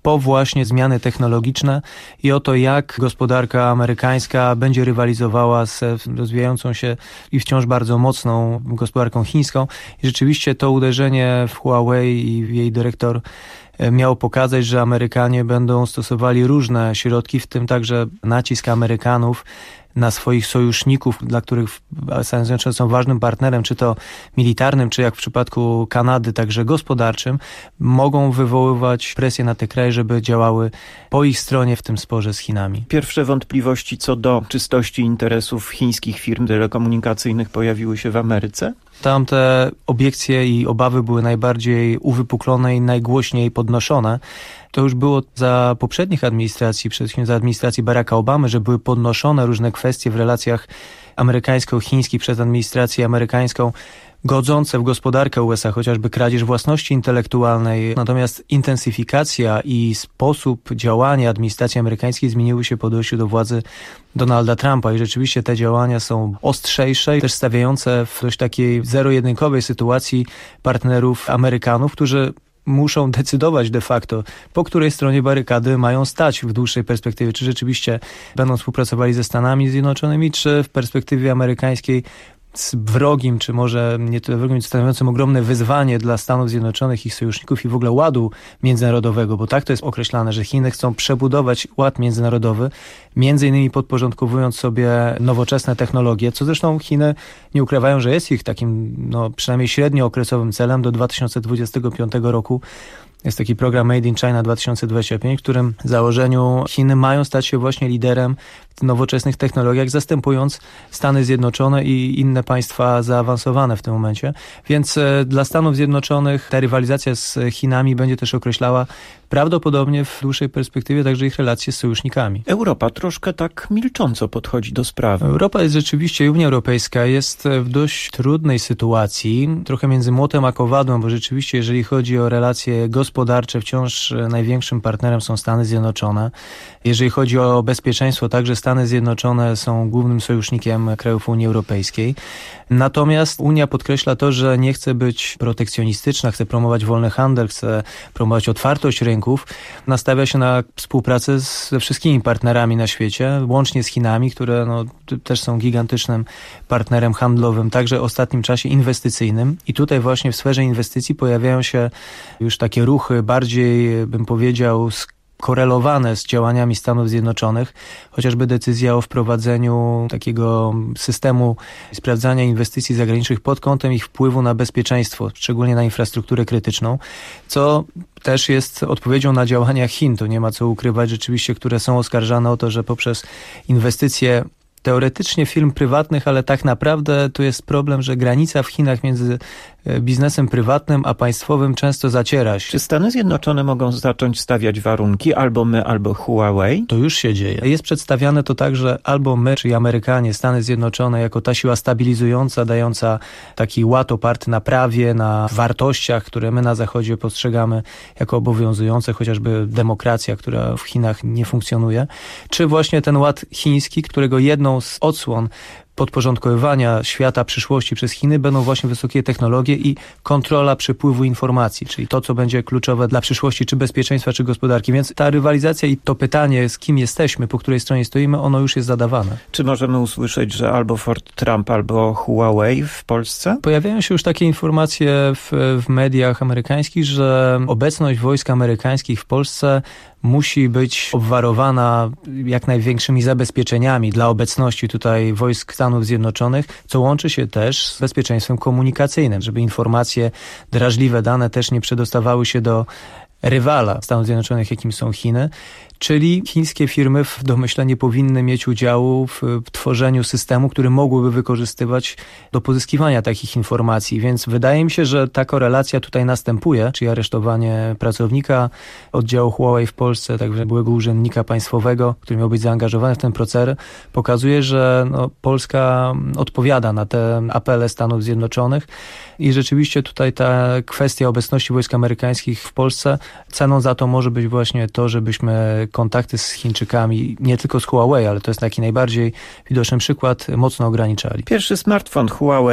Speaker 6: po właśnie zmiany technologiczne i o to, jak gospodarka amerykańska będzie rywalizowała z rozwijającą się i wciąż bardzo mocną gospodarką chińską. I rzeczywiście to uderzenie w Huawei i jej dyrektor miało pokazać, że Amerykanie będą stosowali różne środki, w tym także nacisk Amerykanów na swoich sojuszników, dla których Stany Zjednoczone są ważnym partnerem, czy to militarnym, czy jak w przypadku Kanady, także gospodarczym, mogą wywoływać presję na te kraje, żeby działały po ich stronie w tym sporze z Chinami.
Speaker 5: Pierwsze wątpliwości co do czystości interesów chińskich firm telekomunikacyjnych pojawiły się w Ameryce?
Speaker 6: Tam te obiekcje i obawy były najbardziej uwypuklone i najgłośniej podnoszone. To już było za poprzednich administracji, przede wszystkim za administracji Baracka Obamy, że były podnoszone różne kwestie w relacjach amerykańsko-chińskich przez administrację amerykańską, godzące w gospodarkę U S A, chociażby kradzież własności intelektualnej. Natomiast intensyfikacja i sposób działania administracji amerykańskiej zmieniły się po dojściu do władzy Donalda Trumpa i rzeczywiście te działania są ostrzejsze i też stawiające w dość takiej zero-jedynkowej sytuacji partnerów Amerykanów, którzy muszą decydować de facto, po której stronie barykady mają stać w dłuższej perspektywie. Czy rzeczywiście będą współpracowali ze Stanami Zjednoczonymi, czy w perspektywie amerykańskiej z wrogim, czy może nie tyle wrogim, stanowiącym ogromne wyzwanie dla Stanów Zjednoczonych, ich sojuszników i w ogóle ładu międzynarodowego, bo tak to jest określane, że Chiny chcą przebudować ład międzynarodowy, między innymi podporządkowując sobie nowoczesne technologie, co zresztą Chiny nie ukrywają, że jest ich takim no, przynajmniej średniookresowym celem do dwa tysiące dwudziestego piątego roku. Jest taki program Made in China dwa tysiące dwudziesty piąty, w którym w założeniu Chiny mają stać się właśnie liderem w nowoczesnych technologiach, zastępując Stany Zjednoczone i inne państwa zaawansowane w tym momencie. Więc dla Stanów Zjednoczonych ta rywalizacja z Chinami będzie też określała prawdopodobnie w dłuższej perspektywie także ich relacje z sojusznikami.
Speaker 5: Europa troszkę tak milcząco podchodzi do sprawy.
Speaker 6: Europa jest rzeczywiście, i Unia Europejska jest w dość trudnej sytuacji, trochę między młotem a kowadłem, bo rzeczywiście jeżeli chodzi o relacje gospodarcze, wciąż największym partnerem są Stany Zjednoczone. Jeżeli chodzi o bezpieczeństwo, także Stany Zjednoczone są głównym sojusznikiem krajów Unii Europejskiej. Natomiast Unia podkreśla to, że nie chce być protekcjonistyczna, chce promować wolny handel, chce promować otwartość rynków. Nastawia się na współpracę ze wszystkimi partnerami na świecie, łącznie z Chinami, które no, też są gigantycznym partnerem handlowym, także w ostatnim czasie inwestycyjnym. I tutaj właśnie w sferze inwestycji pojawiają się już takie ruchy bardziej, bym powiedział, korelowane z działaniami Stanów Zjednoczonych, chociażby decyzja o wprowadzeniu takiego systemu sprawdzania inwestycji zagranicznych pod kątem ich wpływu na bezpieczeństwo, szczególnie na infrastrukturę krytyczną, co też jest odpowiedzią na działania Chin. Tu nie ma co ukrywać rzeczywiście, które są oskarżane o to, że poprzez inwestycje teoretycznie firm prywatnych, ale tak naprawdę to jest problem, że granica w Chinach między biznesem prywatnym a państwowym często zaciera się.
Speaker 5: Czy Stany Zjednoczone mogą zacząć stawiać warunki albo my, albo Huawei?
Speaker 6: To już się dzieje. Jest przedstawiane to tak, że albo my, czyli Amerykanie, Stany Zjednoczone jako ta siła stabilizująca, dająca taki ład oparty na prawie, na wartościach, które my na Zachodzie postrzegamy jako obowiązujące, chociażby demokracja, która w Chinach nie funkcjonuje, czy właśnie ten ład chiński, którego jedną z odsłon podporządkowywania świata przyszłości przez Chiny będą właśnie wysokie technologie i kontrola przepływu informacji, czyli to, co będzie kluczowe dla przyszłości, czy bezpieczeństwa, czy gospodarki. Więc ta rywalizacja i to pytanie, z kim jesteśmy, po której stronie stoimy, ono już jest zadawane.
Speaker 5: Czy możemy usłyszeć, że albo Ford Trump, albo Huawei w Polsce?
Speaker 6: Pojawiają się już takie informacje w, w mediach amerykańskich, że obecność wojsk amerykańskich w Polsce musi być obwarowana jak największymi zabezpieczeniami dla obecności tutaj wojsk Stanów Zjednoczonych, co łączy się też z bezpieczeństwem komunikacyjnym, żeby informacje, drażliwe dane też nie przedostawały się do rywala Stanów Zjednoczonych, jakim są Chiny. Czyli chińskie firmy w domyśle nie powinny mieć udziału w tworzeniu systemu, który mogłyby wykorzystywać do pozyskiwania takich informacji. Więc wydaje mi się, że ta korelacja tutaj następuje, czyli aresztowanie pracownika oddziału Huawei w Polsce, także byłego urzędnika państwowego, który miał być zaangażowany w ten proces, pokazuje, że no, Polska odpowiada na te apele Stanów Zjednoczonych i rzeczywiście tutaj ta kwestia obecności wojsk amerykańskich w Polsce, ceną za to może być właśnie to, żebyśmy kontakty z Chińczykami, nie tylko z Huawei, ale to jest taki najbardziej widoczny przykład, mocno ograniczali.
Speaker 5: Pierwszy smartfon Huawei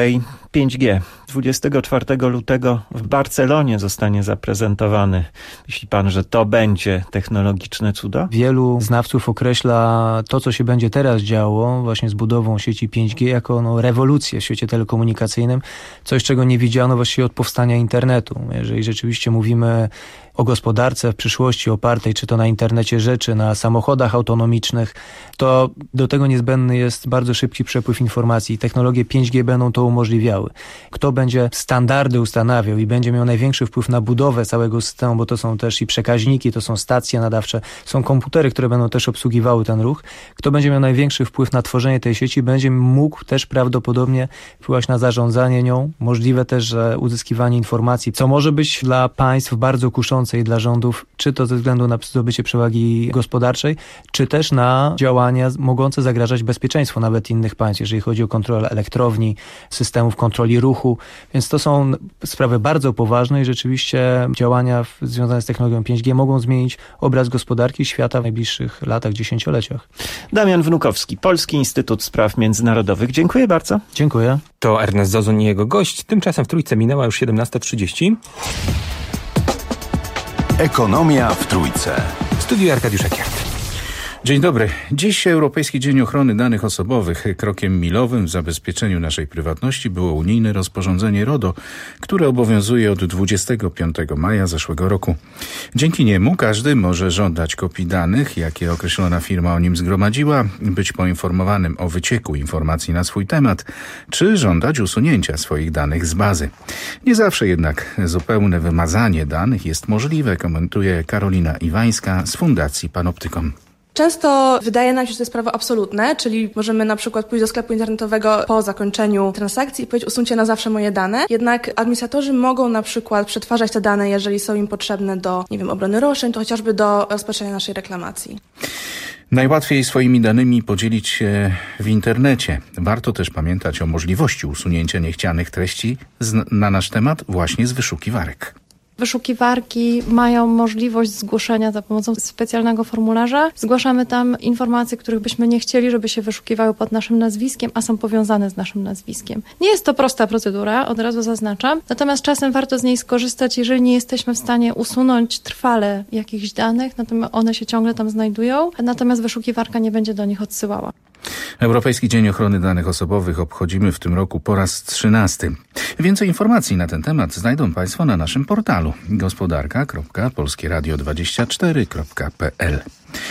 Speaker 5: pięć G. dwudziestego czwartego lutego w Barcelonie zostanie zaprezentowany. Myśli pan, że to będzie technologiczne cudo?
Speaker 6: Wielu znawców określa to, co się będzie teraz działo właśnie z budową sieci pięć G jako no, rewolucję w świecie telekomunikacyjnym. Coś, czego nie widziano właściwie od powstania internetu. Jeżeli rzeczywiście mówimy o gospodarce w przyszłości opartej czy to na internecie rzeczy, na samochodach autonomicznych, to do tego niezbędny jest bardzo szybki przepływ informacji. Technologie pięć G będą to umożliwiały. Kto będzie standardy ustanawiał i będzie miał największy wpływ na budowę całego systemu, bo to są też i przekaźniki, to są stacje nadawcze, są komputery, które będą też obsługiwały ten ruch. Kto będzie miał największy wpływ na tworzenie tej sieci, będzie mógł też prawdopodobnie wpływać na zarządzanie nią. Możliwe też, że uzyskiwanie informacji, co może być dla państw bardzo kuszące i dla rządów, czy to ze względu na zdobycie przewagi gospodarczej, czy też na działania mogące zagrażać bezpieczeństwu nawet innych państw, jeżeli chodzi o kontrolę elektrowni, systemów kontroli ruchu. Więc to są sprawy bardzo poważne i rzeczywiście działania związane z technologią pięć G mogą zmienić obraz gospodarki świata w najbliższych latach, dziesięcioleciach.
Speaker 5: Damian Wnukowski, Polski Instytut Spraw Międzynarodowych. Dziękuję bardzo.
Speaker 6: Dziękuję.
Speaker 3: To Ernest Zozun i jego gość. Tymczasem w Trójce minęła już siedemnasta trzydzieści.
Speaker 2: Ekonomia w Trójce.
Speaker 3: W studiu Arkadiusz Ekiert.
Speaker 7: Dzień dobry. Dziś Europejski Dzień Ochrony Danych Osobowych. Krokiem milowym w zabezpieczeniu naszej prywatności było unijne rozporządzenie RODO, które obowiązuje od dwudziestego piątego maja zeszłego roku. Dzięki niemu każdy może żądać kopii danych, jakie określona firma o nim zgromadziła, być poinformowanym o wycieku informacji na swój temat, czy żądać usunięcia swoich danych z bazy. Nie zawsze jednak zupełne wymazanie danych jest możliwe, komentuje Karolina Iwańska z Fundacji Panoptykon.
Speaker 8: Często wydaje nam się, że to jest prawo absolutne, czyli możemy na przykład pójść do sklepu internetowego po zakończeniu transakcji i powiedzieć: usuńcie na zawsze moje dane. Jednak administratorzy mogą na przykład przetwarzać te dane, jeżeli są im potrzebne do, nie wiem, obrony roszczeń, to chociażby do rozpatrzenia naszej reklamacji.
Speaker 7: Najłatwiej swoimi danymi podzielić się w internecie. Warto też pamiętać o możliwości usunięcia niechcianych treści z, na nasz temat właśnie z wyszukiwarek.
Speaker 9: Wyszukiwarki mają możliwość zgłoszenia za pomocą specjalnego formularza. Zgłaszamy tam informacje, których byśmy nie chcieli, żeby się wyszukiwały pod naszym nazwiskiem, a są powiązane z naszym nazwiskiem. Nie jest to prosta procedura, od razu zaznaczam, natomiast czasem warto z niej skorzystać, jeżeli nie jesteśmy w stanie usunąć trwale jakichś danych, natomiast one się ciągle tam znajdują, natomiast wyszukiwarka nie będzie do nich odsyłała.
Speaker 7: Europejski Dzień Ochrony Danych Osobowych obchodzimy w tym roku po raz trzynasty. Więcej informacji na ten temat znajdą Państwo na naszym portalu gospodarka kropka polskie radio dwadzieścia cztery kropka p l.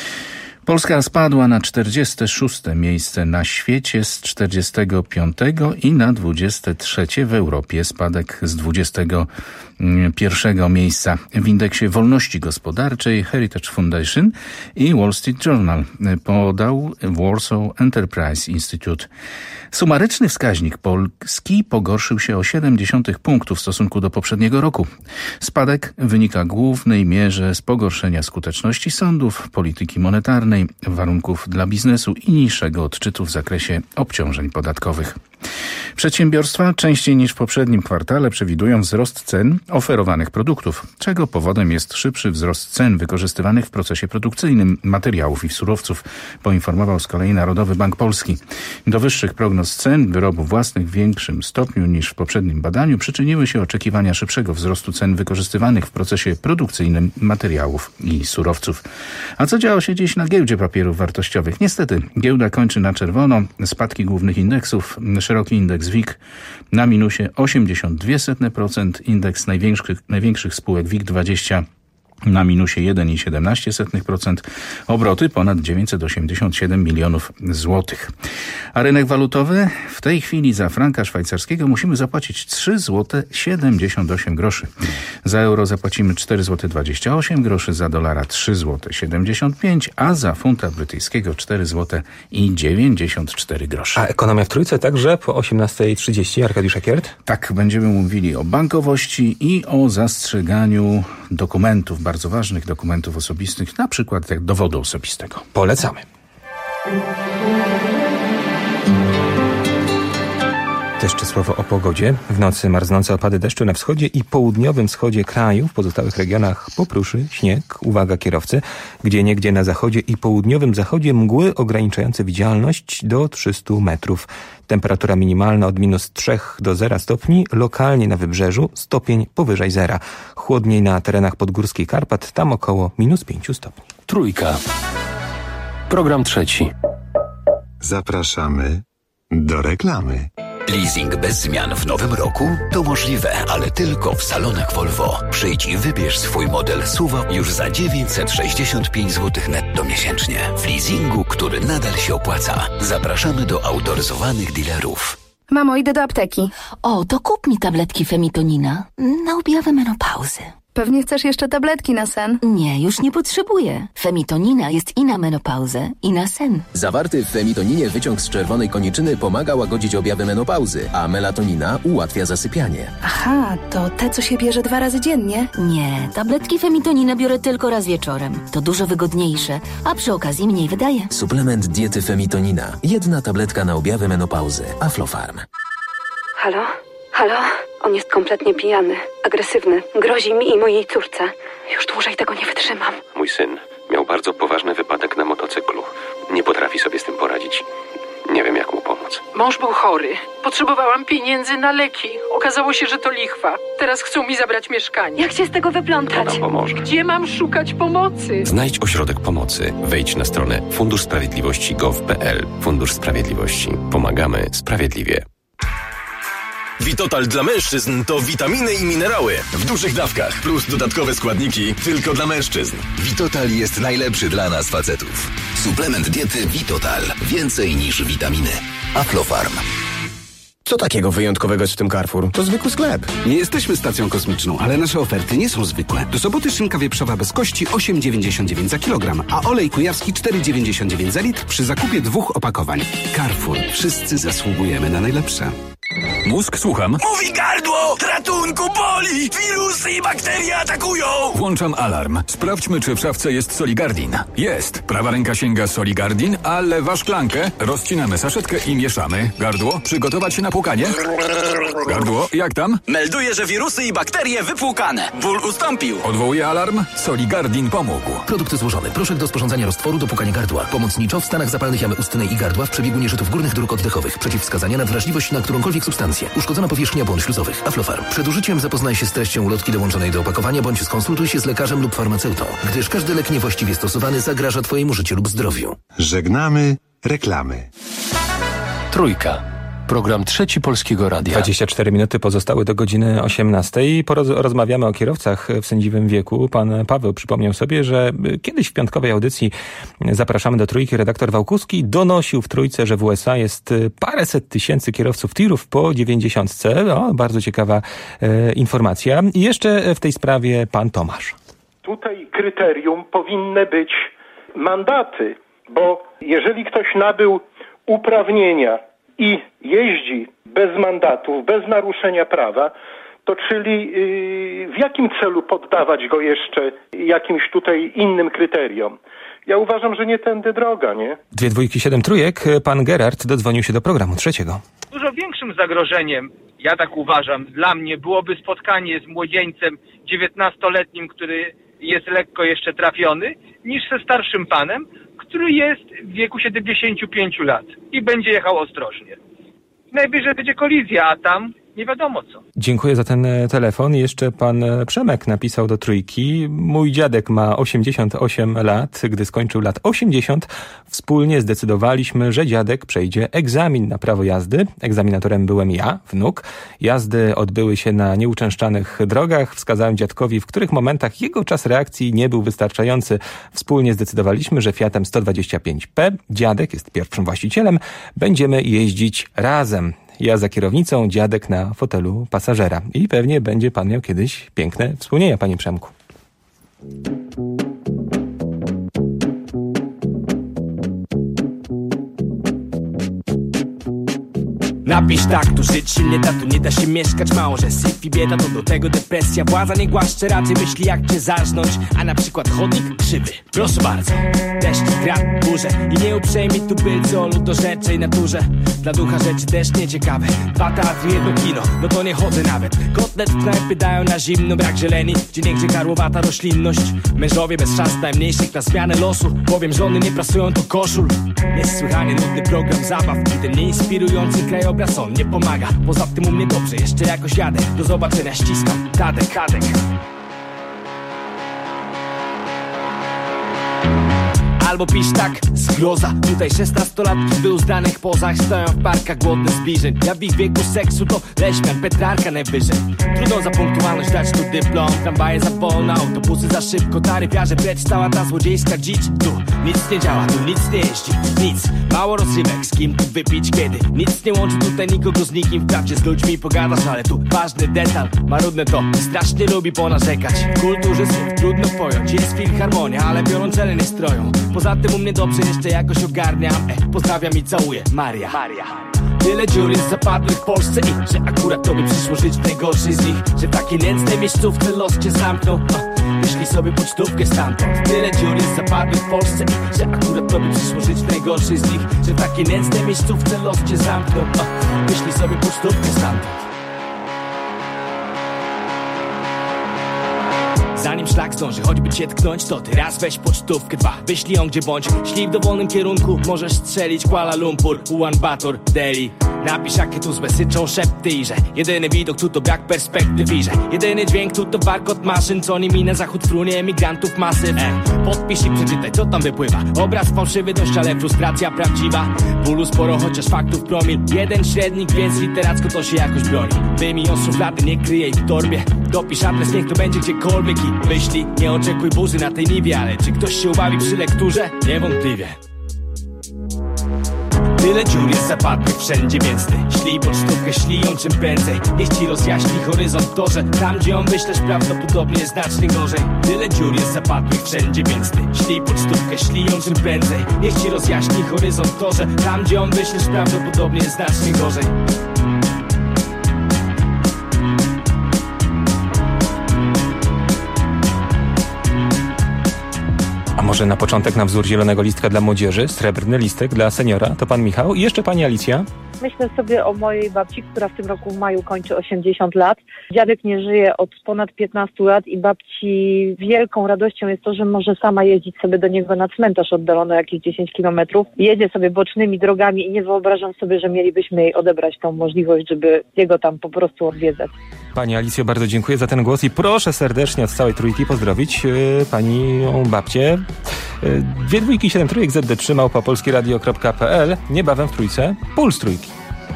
Speaker 7: Polska spadła na czterdzieste szóste miejsce na świecie z czterdziestego piątego i na dwudzieste trzecie w Europie. Spadek z dwudziestego pierwszego miejsca w indeksie wolności gospodarczej Heritage Foundation i Wall Street Journal, podał Warsaw Enterprise Institute. Sumaryczny wskaźnik Polski pogorszył się o siedem dziesiątych punktu w stosunku do poprzedniego roku. Spadek wynika w głównej mierze z pogorszenia skuteczności sądów, polityki monetarnej, warunków dla biznesu i niższego odczytu w zakresie obciążeń podatkowych. Przedsiębiorstwa częściej niż w poprzednim kwartale przewidują wzrost cen oferowanych produktów, czego powodem jest szybszy wzrost cen wykorzystywanych w procesie produkcyjnym materiałów i surowców, poinformował z kolei Narodowy Bank Polski. Do wyższych prognoz cen wyrobów własnych w większym stopniu niż w poprzednim badaniu przyczyniły się oczekiwania szybszego wzrostu cen wykorzystywanych w procesie produkcyjnym materiałów i surowców. A co działo się dziś na giełdzie papierów wartościowych? Niestety, giełda kończy na czerwono. Spadki głównych indeksów: szeroki indeks W I G na minusie osiemdziesiąt dwa procent, indeks największych, największych spółek W I G dwadzieścia na minusie jeden i siedemnaście procent, obroty ponad dziewięćset osiemdziesiąt siedem milionów złotych. A rynek walutowy: w tej chwili za franka szwajcarskiego musimy zapłacić trzy złote siedemdziesiąt osiem groszy. Za euro zapłacimy cztery złote dwadzieścia osiem groszy, za dolara trzy złote siedemdziesiąt pięć, a za funta brytyjskiego cztery złote dziewięćdziesiąt cztery grosze.
Speaker 3: A ekonomia w Trójce także po osiemnastej trzydzieści. Arkadiusz Ekiert.
Speaker 7: Tak, będziemy mówili o bankowości i o zastrzeganiu dokumentów, bardzo ważnych dokumentów osobistych, na przykład jak dowodu osobistego.
Speaker 3: Polecamy. Jeszcze słowo o pogodzie. W nocy marznące opady deszczu na wschodzie i południowym wschodzie kraju. W pozostałych regionach popruszy, śnieg. Uwaga kierowcy. Gdzieniegdzie na zachodzie i południowym zachodzie mgły ograniczające widzialność do trzysta metrów. Temperatura minimalna od minus trzy do zera stopni. Lokalnie na wybrzeżu stopień powyżej zera. Chłodniej na terenach podgórskich Karpat. Tam około minus pięć stopni.
Speaker 12: Trójka. Program trzeci.
Speaker 2: Zapraszamy do reklamy.
Speaker 1: Leasing bez zmian w nowym roku? To możliwe, ale tylko w salonach Volvo. Przyjdź i wybierz swój model S U V już za dziewięćset sześćdziesiąt pięć złotych netto miesięcznie. W leasingu, który nadal się opłaca. Zapraszamy do autoryzowanych dealerów.
Speaker 10: Mamo, idę do apteki. O, to kup mi tabletki Femitonina na objawy menopauzy. Pewnie chcesz jeszcze tabletki na sen? Nie, już nie potrzebuję. Femitonina jest i na menopauzę, i na sen.
Speaker 12: Zawarty w femitoninie wyciąg z czerwonej koniczyny pomaga łagodzić objawy menopauzy, a melatonina ułatwia zasypianie.
Speaker 10: Aha, to te, co się bierze dwa razy dziennie? Nie, tabletki Femitonina biorę tylko raz wieczorem. To dużo wygodniejsze, a przy okazji mniej wydaje.
Speaker 12: Suplement diety Femitonina. Jedna tabletka na objawy menopauzy. Aflofarm.
Speaker 10: Halo? Halo? On jest kompletnie pijany, agresywny, grozi mi i mojej córce. Już dłużej tego nie wytrzymam.
Speaker 11: Mój syn miał bardzo poważny wypadek na motocyklu. Nie potrafi sobie z tym poradzić. Nie wiem, jak mu pomóc.
Speaker 13: Mąż był chory. Potrzebowałam pieniędzy na leki. Okazało się, że to lichwa. Teraz chcą mi zabrać mieszkanie.
Speaker 10: Jak się z tego wyplątać?
Speaker 11: Ona pomoże.
Speaker 13: Gdzie mam szukać pomocy?
Speaker 11: Znajdź ośrodek pomocy. Wejdź na stronę fundusz sprawiedliwości kropka gov kropka p l. Fundusz Sprawiedliwości. Pomagamy sprawiedliwie.
Speaker 14: Witotal dla mężczyzn to witaminy i minerały w dużych dawkach, plus dodatkowe składniki tylko dla mężczyzn.
Speaker 1: Witotal jest najlepszy dla nas facetów. Suplement diety Witotal. Więcej niż witaminy. Aflofarm.
Speaker 15: Co takiego wyjątkowego jest w tym Carrefour? To zwykły sklep.
Speaker 16: Nie jesteśmy stacją kosmiczną, ale nasze oferty nie są zwykłe. Do soboty szynka wieprzowa bez kości osiem dziewięćdziesiąt dziewięć za kilogram, a olej kujawski cztery dziewięćdziesiąt dziewięć za litr przy zakupie dwóch opakowań. Carrefour. Wszyscy zasługujemy na najlepsze.
Speaker 14: Mózg, słucham. Mówi gardło! Ratunku, boli! Wirusy i bakterie atakują!
Speaker 15: Włączam alarm. Sprawdźmy, czy w szafce jest Soligardin. Jest. Prawa ręka sięga Soligardin, a lewa szklankę. Rozcinamy saszetkę i mieszamy. Gardło, przygotować się na płukanie? Gardło, jak tam?
Speaker 14: Melduję, że wirusy i bakterie wypłukane. Ból ustąpił.
Speaker 15: Odwołuję alarm. Soligardin pomógł.
Speaker 12: Produkt złożony. Proszek do sporządzania roztworu do płukania gardła. Pomocniczo w stanach zapalnych jamy ustnej i gardła w przebiegu nieżytów górnych dróg oddechowych. Przeciwwskazania na wrażliwość na którąkolwiek substancję. Uszkodzona powierzchnia błon śluzowych. Aflofarm. Przed użyciem zapoznaj się z treścią ulotki dołączonej do opakowania bądź skonsultuj się z lekarzem lub farmaceutą, gdyż każdy lek niewłaściwie stosowany zagraża Twojemu życiu lub zdrowiu.
Speaker 2: Żegnamy reklamy.
Speaker 12: Trójka. Program trzeci Polskiego Radia.
Speaker 3: dwadzieścia cztery minuty pozostały do godziny osiemnastej. Porozmawiamy o kierowcach w sędziwym wieku. Pan Paweł przypomniał sobie, że kiedyś w piątkowej audycji Zapraszamy do Trójki redaktor Wałkuski donosił w Trójce, że w U S A jest paręset tysięcy kierowców tirów po dziewięćdziesiątce. No, bardzo ciekawa e, informacja. I jeszcze w tej sprawie pan Tomasz.
Speaker 19: Tutaj kryterium powinny być mandaty, bo jeżeli ktoś nabył uprawnienia i jeździ bez mandatów, bez naruszenia prawa, to czyli yy, w jakim celu poddawać go jeszcze jakimś tutaj innym kryteriom? Ja uważam, że nie tędy droga, nie?
Speaker 3: Dwie dwójki, siedem trójek. Pan Gerard dodzwonił się do programu trzeciego.
Speaker 20: Dużo większym zagrożeniem, ja tak uważam, dla mnie byłoby spotkanie z młodzieńcem dziewiętnastoletnim, który jest lekko jeszcze trafiony, niż ze starszym panem, który jest w wieku siedemdziesięciu pięciu lat i będzie jechał ostrożnie. Najwyżej będzie kolizja, a tam nie wiadomo co.
Speaker 3: Dziękuję za ten telefon. Jeszcze pan Przemek napisał do Trójki. Mój dziadek ma osiemdziesiąt osiem lat. Gdy skończył lat osiemdziesiąt, wspólnie zdecydowaliśmy, że dziadek przejdzie egzamin na prawo jazdy. Egzaminatorem byłem ja, wnuk. Jazdy odbyły się na nieuczęszczanych drogach. Wskazałem dziadkowi, w których momentach jego czas reakcji nie był wystarczający. Wspólnie zdecydowaliśmy, że Fiatem sto dwadzieścia pięć P, dziadek jest pierwszym właścicielem, będziemy jeździć razem. Ja za kierownicą, dziadek na fotelu pasażera. I pewnie będzie pan miał kiedyś piękne wspomnienia, panie Przemku.
Speaker 17: Napisz tak, tu żyć się nie da, tu nie da się mieszkać. Mało, że syf i bieda, to do tego depresja. Władza nie głaszcze, raczej myśli jak cię zarżnąć. A na przykład chodnik krzywy. Proszę bardzo. Deszcz, grad, burze. I nie uprzejmij tu bylcy o ludorzeczej naturze. Dla ducha rzeczy też nieciekawe. Dwa teatry, jedno kino, no to nie chodzę nawet. Kotlet w knajpy dają na zimno, brak zieleni. Gdzie niegdzie karłowata roślinność. Mężowie bez szans najmniejszych na zmianę losu. Bowiem żony nie prasują do koszul. Niesłychanie nudny program zabaw. I ten nieinspirujący krajobraz on nie pomaga. Poza tym u mnie dobrze, jeszcze jakoś jadę. Do zobaczenia, ściskam, Tadek, Tadek. Albo pisz tak, zgroza. Tutaj szesnastolatki w wyuzdanych pozach stoją w parkach głodne zbliżeń. Ja w ich wieku seksu to leśmian, Petrarka najwyżej. Trudno za punktualność dać tu dyplom. Tramwaje za wolno, autobusy za szybko. Taryfiarze precz, cała ta złodziejska dzicz. Tu nic nie działa, tu nic nie jeździ. Nic, mało rozrywek, z kim tu wypić kiedy. Nic nie łączy tutaj nikogo z nikim. Wprawdzie z ludźmi pogadasz, ale tu ważny detal. Marudne to, strasznie lubi ponarzekać. W kulturze słów trudno pojąć. Jest filharmonia, ale wiolonczele nie stroją. Poza tym u mnie dobrze jeszcze jakoś ogarniam. E, pozdrawiam i całuję, Maria. Maria. Tyle dziur jest zapadłych w Polsce i że akurat tobie przyszło żyć w najgorszej z nich. Że w takiej nędznej miejscówce los cię zamknął. O, wyślij sobie pocztówkę stamtąd. Tyle dziur jest zapadłych w Polsce i że akurat tobie przyszło żyć w najgorszej z nich. Że w takiej nędznej miejscówce los cię zamknął. O, wyślij sobie pocztówkę stamtąd. Zanim szlak zdąży choćby cię tknąć, to ty raz weź pocztówkę, dwa wyślij ją gdzie bądź. Ślij w dowolnym kierunku, możesz strzelić Kuala Lumpur, Ulaanbaatar, Bator, Delhi. Napisz jakie tu złe syczą szepty i że jedyny widok tu to brak perspektyw i że jedyny dźwięk tu to warkot maszyn, co nimi na zachód frunie emigrantów masyw. E, podpisz i przeczytaj co tam wypływa. Obraz fałszywy dość, ale frustracja prawdziwa. Bólu sporo, chociaż faktów promil. Jeden średnik, więc literacko to się jakoś broni. Wyjmij ją z szuflady, nie kryj w torbie. Dopisz adres, niech to będzie gdziekolwiek i wyślij. Nie oczekuj burzy na tej niwie, ale czy ktoś się ubawi przy lekturze? Niewątpliwie. Tyle dziur jest zapadłych wszędzie, więc ty ślij pocztówkę, ślij ją czym prędzej. Niech ci rozjaśni horyzont to, że tam gdzie ją wyślesz prawdopodobnie jest znacznie gorzej. Tyle dziur jest zapadłych wszędzie, więc ty ślij pocztówkę, ślij ją czym prędzej. Niech ci rozjaśni horyzont to, że tam gdzie ją wyślesz prawdopodobnie jest znacznie gorzej.
Speaker 3: A może na początek na wzór zielonego listka dla młodzieży, srebrny listek dla seniora, to pan Michał i jeszcze pani Alicja.
Speaker 21: Myślę sobie o mojej babci, która w tym roku w maju kończy osiemdziesiąt lat. Dziadek nie żyje od ponad piętnastu lat i babci wielką radością jest to, że może sama jeździć sobie do niego na cmentarz oddalony jakieś dziesięć kilometrów. Jedzie sobie bocznymi drogami i nie wyobrażam sobie, że mielibyśmy jej odebrać tą możliwość, żeby jego tam po prostu odwiedzać.
Speaker 3: Pani Alicjo, bardzo dziękuję za ten głos i proszę serdecznie od całej trójki pozdrowić yy, panią babcię. Yy, dwie dwójki, siedem trójek, zet de trzy małpa polskieradio kropka pe el. Niebawem w trójce Puls Trójki.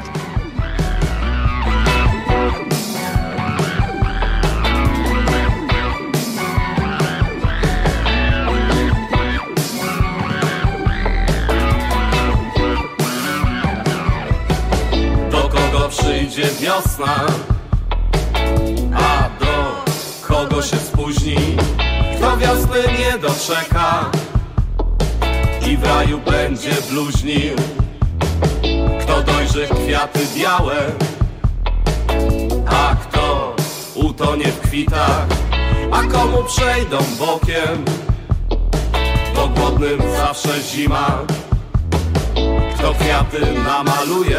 Speaker 22: Do kogo przyjdzie wiosna? A do kogo się spóźni? Kto wiosny nie doczeka i w raju będzie bluźnił? Kto dojrzy w kwiaty białe, a kto utonie w kwitach? A komu przejdą bokiem, bo głodnym zawsze zima? Kto kwiaty namaluje,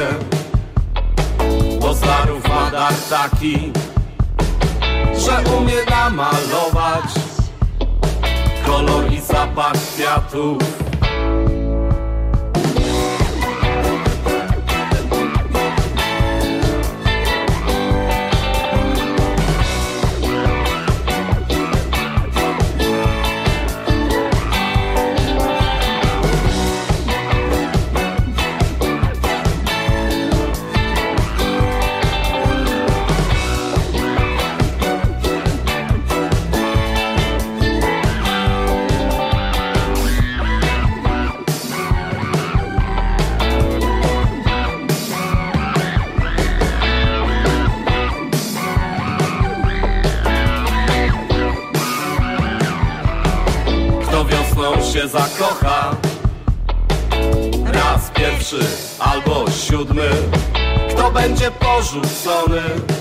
Speaker 22: bo zdarów ma dar taki, że umie namalować kolor i zapach kwiatów. Się zakocha raz pierwszy albo siódmy. Kto będzie porzucony,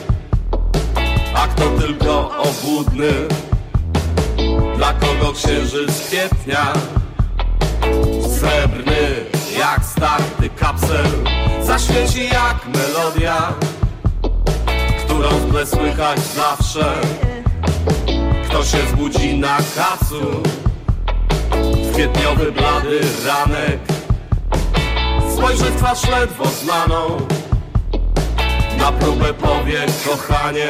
Speaker 22: a kto tylko obłudny. Dla kogo księżyc kwietnia, srebrny jak starty kapsel, zaświeci jak melodia, którą w tle słychać zawsze. Kto się zbudzi na kacu w kwietniowy blady ranek, spojrzy w twarz ledwo znaną, na próbę powie kochanie.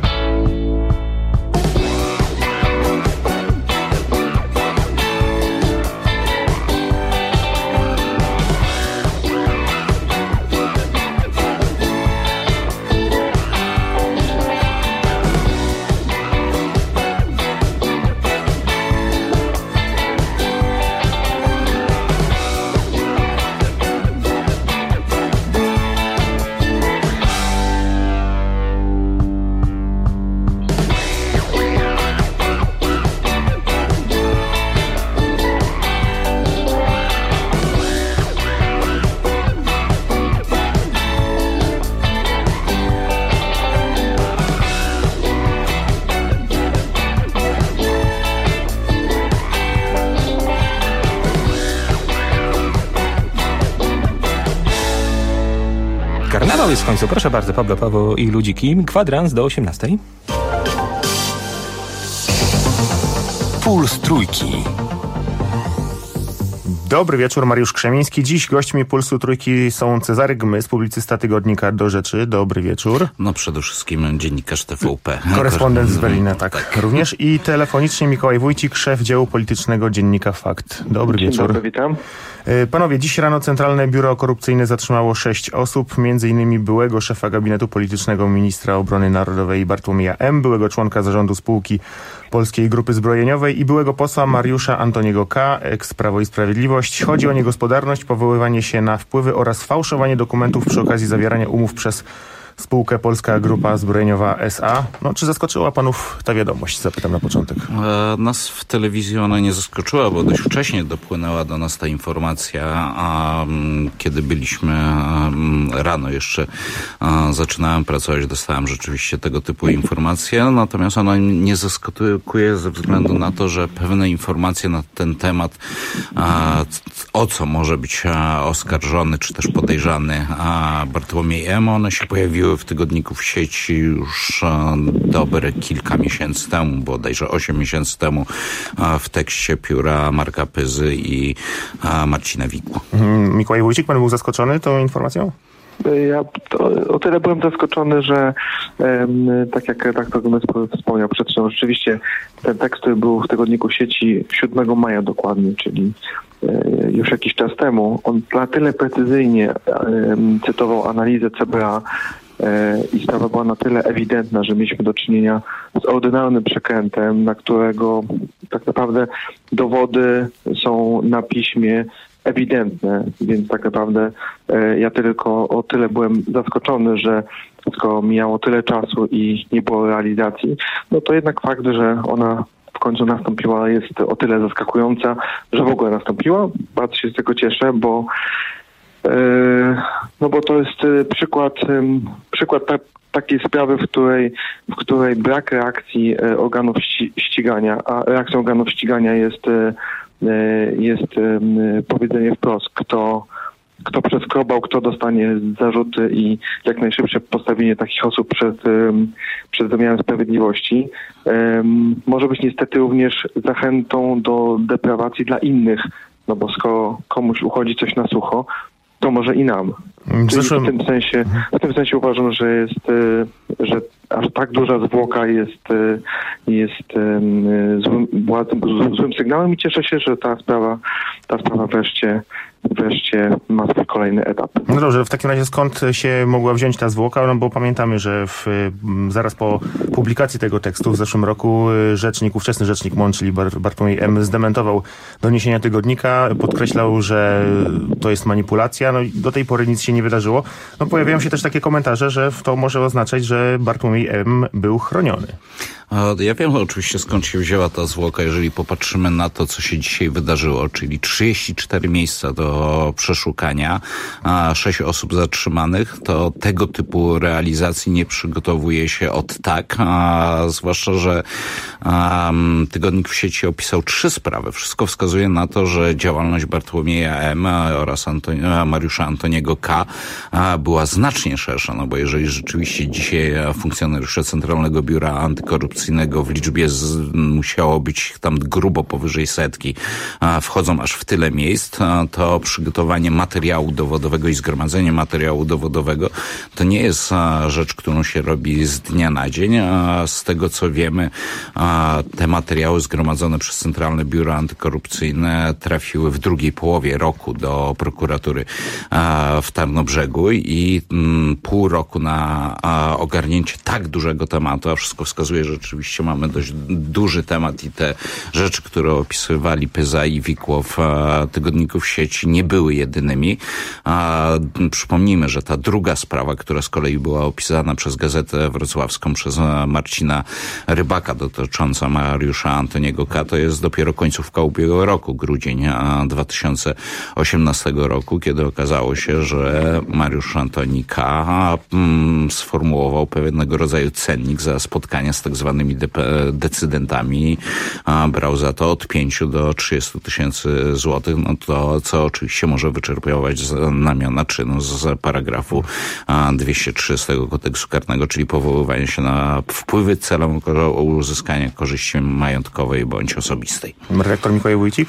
Speaker 3: Karnawał jest w końcu. Proszę bardzo, Pablo Paweł i Ludziki. Kwadrans do osiemnastej.
Speaker 1: Puls Trójki.
Speaker 4: Dobry wieczór, Mariusz Krzemiński. Dziś gośćmi Pulsu Trójki są Cezary Gmys, publicysta tygodnika Do Rzeczy. Dobry wieczór.
Speaker 7: No przede wszystkim dziennikarz T V P.
Speaker 4: Korespondent z Berlina, tak, tak. Również i telefonicznie Mikołaj Wójcik, szef działu politycznego dziennika Fakt. Dobry
Speaker 18: Dzień
Speaker 4: wieczór.
Speaker 18: Dobry, witam.
Speaker 4: Panowie, dziś rano Centralne Biuro Korupcyjne zatrzymało sześć osób, między innymi byłego szefa gabinetu politycznego ministra obrony narodowej Bartłomieja M., byłego członka zarządu spółki Polskiej Grupy Zbrojeniowej i byłego posła Mariusza Antoniego K., eks-Prawo i Sprawiedliwość. Chodzi o niegospodarność, powoływanie się na wpływy oraz fałszowanie dokumentów przy okazji zawierania umów przez spółkę Polska Grupa Zbrojeniowa S A. No, czy zaskoczyła panów ta wiadomość? Zapytam na początek.
Speaker 7: E, nas w telewizji ona nie zaskoczyła, bo dość wcześnie dopłynęła do nas ta informacja, a m, kiedy byliśmy m, rano jeszcze a, zaczynałem pracować, dostałem rzeczywiście tego typu informacje, natomiast ona nie zaskakuje ze względu na to, że pewne informacje na ten temat, a, o co może być a, oskarżony, czy też podejrzany a, Bartłomiej M., one się pojawiły w tygodniku w sieci już dobre kilka miesięcy temu, bodajże osiem miesięcy temu, w tekście pióra Marka Pyzy i Marcina Wigła.
Speaker 4: Mikołaj Wójcik, pan był zaskoczony tą informacją?
Speaker 18: Ja to, o tyle byłem zaskoczony, że um, tak jak redaktor Gomez wspomniał przed chwilą, rzeczywiście ten tekst, który był w tygodniku sieci siódmego maja dokładnie, czyli e, już jakiś czas temu, on na tyle precyzyjnie e, cytował analizę C B A e, i sprawa była na tyle ewidentna, że mieliśmy do czynienia z ordynarnym przekrętem, na którego tak naprawdę dowody są na piśmie ewidentne, więc tak naprawdę e, ja tylko o tyle byłem zaskoczony, że skoro mijało tyle czasu i nie było realizacji, no to jednak fakt, że ona w końcu nastąpiła, jest o tyle zaskakująca, że w ogóle nastąpiła. Bardzo się z tego cieszę, bo e, no bo to jest przykład, przykład ta, takiej sprawy, w której, w której brak reakcji organów ścigania, a reakcją organów ścigania jest jest powiedzenie wprost, kto, kto przeskrobał, kto dostanie zarzuty i jak najszybsze postawienie takich osób przed, przed wymiarem sprawiedliwości może być niestety również zachętą do deprawacji dla innych, no bo skoro komuś uchodzi coś na sucho, to może i nam. Zresztą... W tym sensie, w tym sensie uważam, że jest, że aż tak duża zwłoka jest, jest złym, była złym sygnałem i cieszę się, że ta sprawa, ta sprawa wreszcie, wreszcie ma swój kolejny etap.
Speaker 4: No dobrze, w takim razie skąd się mogła wziąć ta zwłoka? No bo pamiętamy, że w, zaraz po publikacji tego tekstu w zeszłym roku rzecznik, ówczesny rzecznik M O N, czyli Bartłomiej M., zdementował doniesienia tygodnika, podkreślał, że to jest manipulacja, no i do tej pory nic się nie wydarzyło. No pojawiają się też takie komentarze, że to może oznaczać, że Bartłomiej M. był chroniony.
Speaker 7: Ja wiem oczywiście, skąd się wzięła ta zwłoka, jeżeli popatrzymy na to, co się dzisiaj wydarzyło, czyli trzydzieści cztery miejsca do
Speaker 5: do przeszukania, a sześć osób zatrzymanych, to tego typu realizacji nie przygotowuje się od tak, a zwłaszcza, że um, Tygodnik w sieci opisał trzy sprawy. Wszystko wskazuje na to, że działalność Bartłomieja M. oraz Antoni- Mariusza Antoniego K. była znacznie szersza, no bo jeżeli rzeczywiście dzisiaj funkcjonariusze Centralnego Biura Antykorupcyjnego w liczbie z, musiało być tam grubo powyżej setki, a wchodzą aż w tyle miejsc, to przygotowanie materiału dowodowego i zgromadzenie materiału dowodowego to nie jest rzecz, którą się robi z dnia na dzień. A z tego co wiemy, te materiały zgromadzone przez Centralne Biuro Antykorupcyjne trafiły w drugiej połowie roku do prokuratury w Tarnobrzegu i pół roku na ogarnięcie tak dużego tematu, a wszystko wskazuje, że rzeczywiście mamy dość duży temat i te rzeczy, które opisywali Pyza i Wikło w Tygodniku w sieci, nie były jedynymi. A przypomnijmy, że ta druga sprawa, która z kolei była opisana przez Gazetę Wrocławską, przez Marcina Rybaka, dotycząca Mariusza Antoniego K., to jest dopiero końcówka ubiegłego roku, grudzień dwa tysiące osiemnastego roku, kiedy okazało się, że Mariusz Antoni K. mm, sformułował pewnego rodzaju cennik za spotkania z tak zwanymi de- decydentami, a brał za to od pięciu do trzydziestu tysięcy złotych, no to co oczywiście może wyczerpywać znamiona czynu z paragrafu dwieście trzydzieści kodeksu karnego, czyli powoływanie się na wpływy celem uzyskania korzyści majątkowej bądź osobistej.
Speaker 4: Redaktor Mikołaj Wójcik?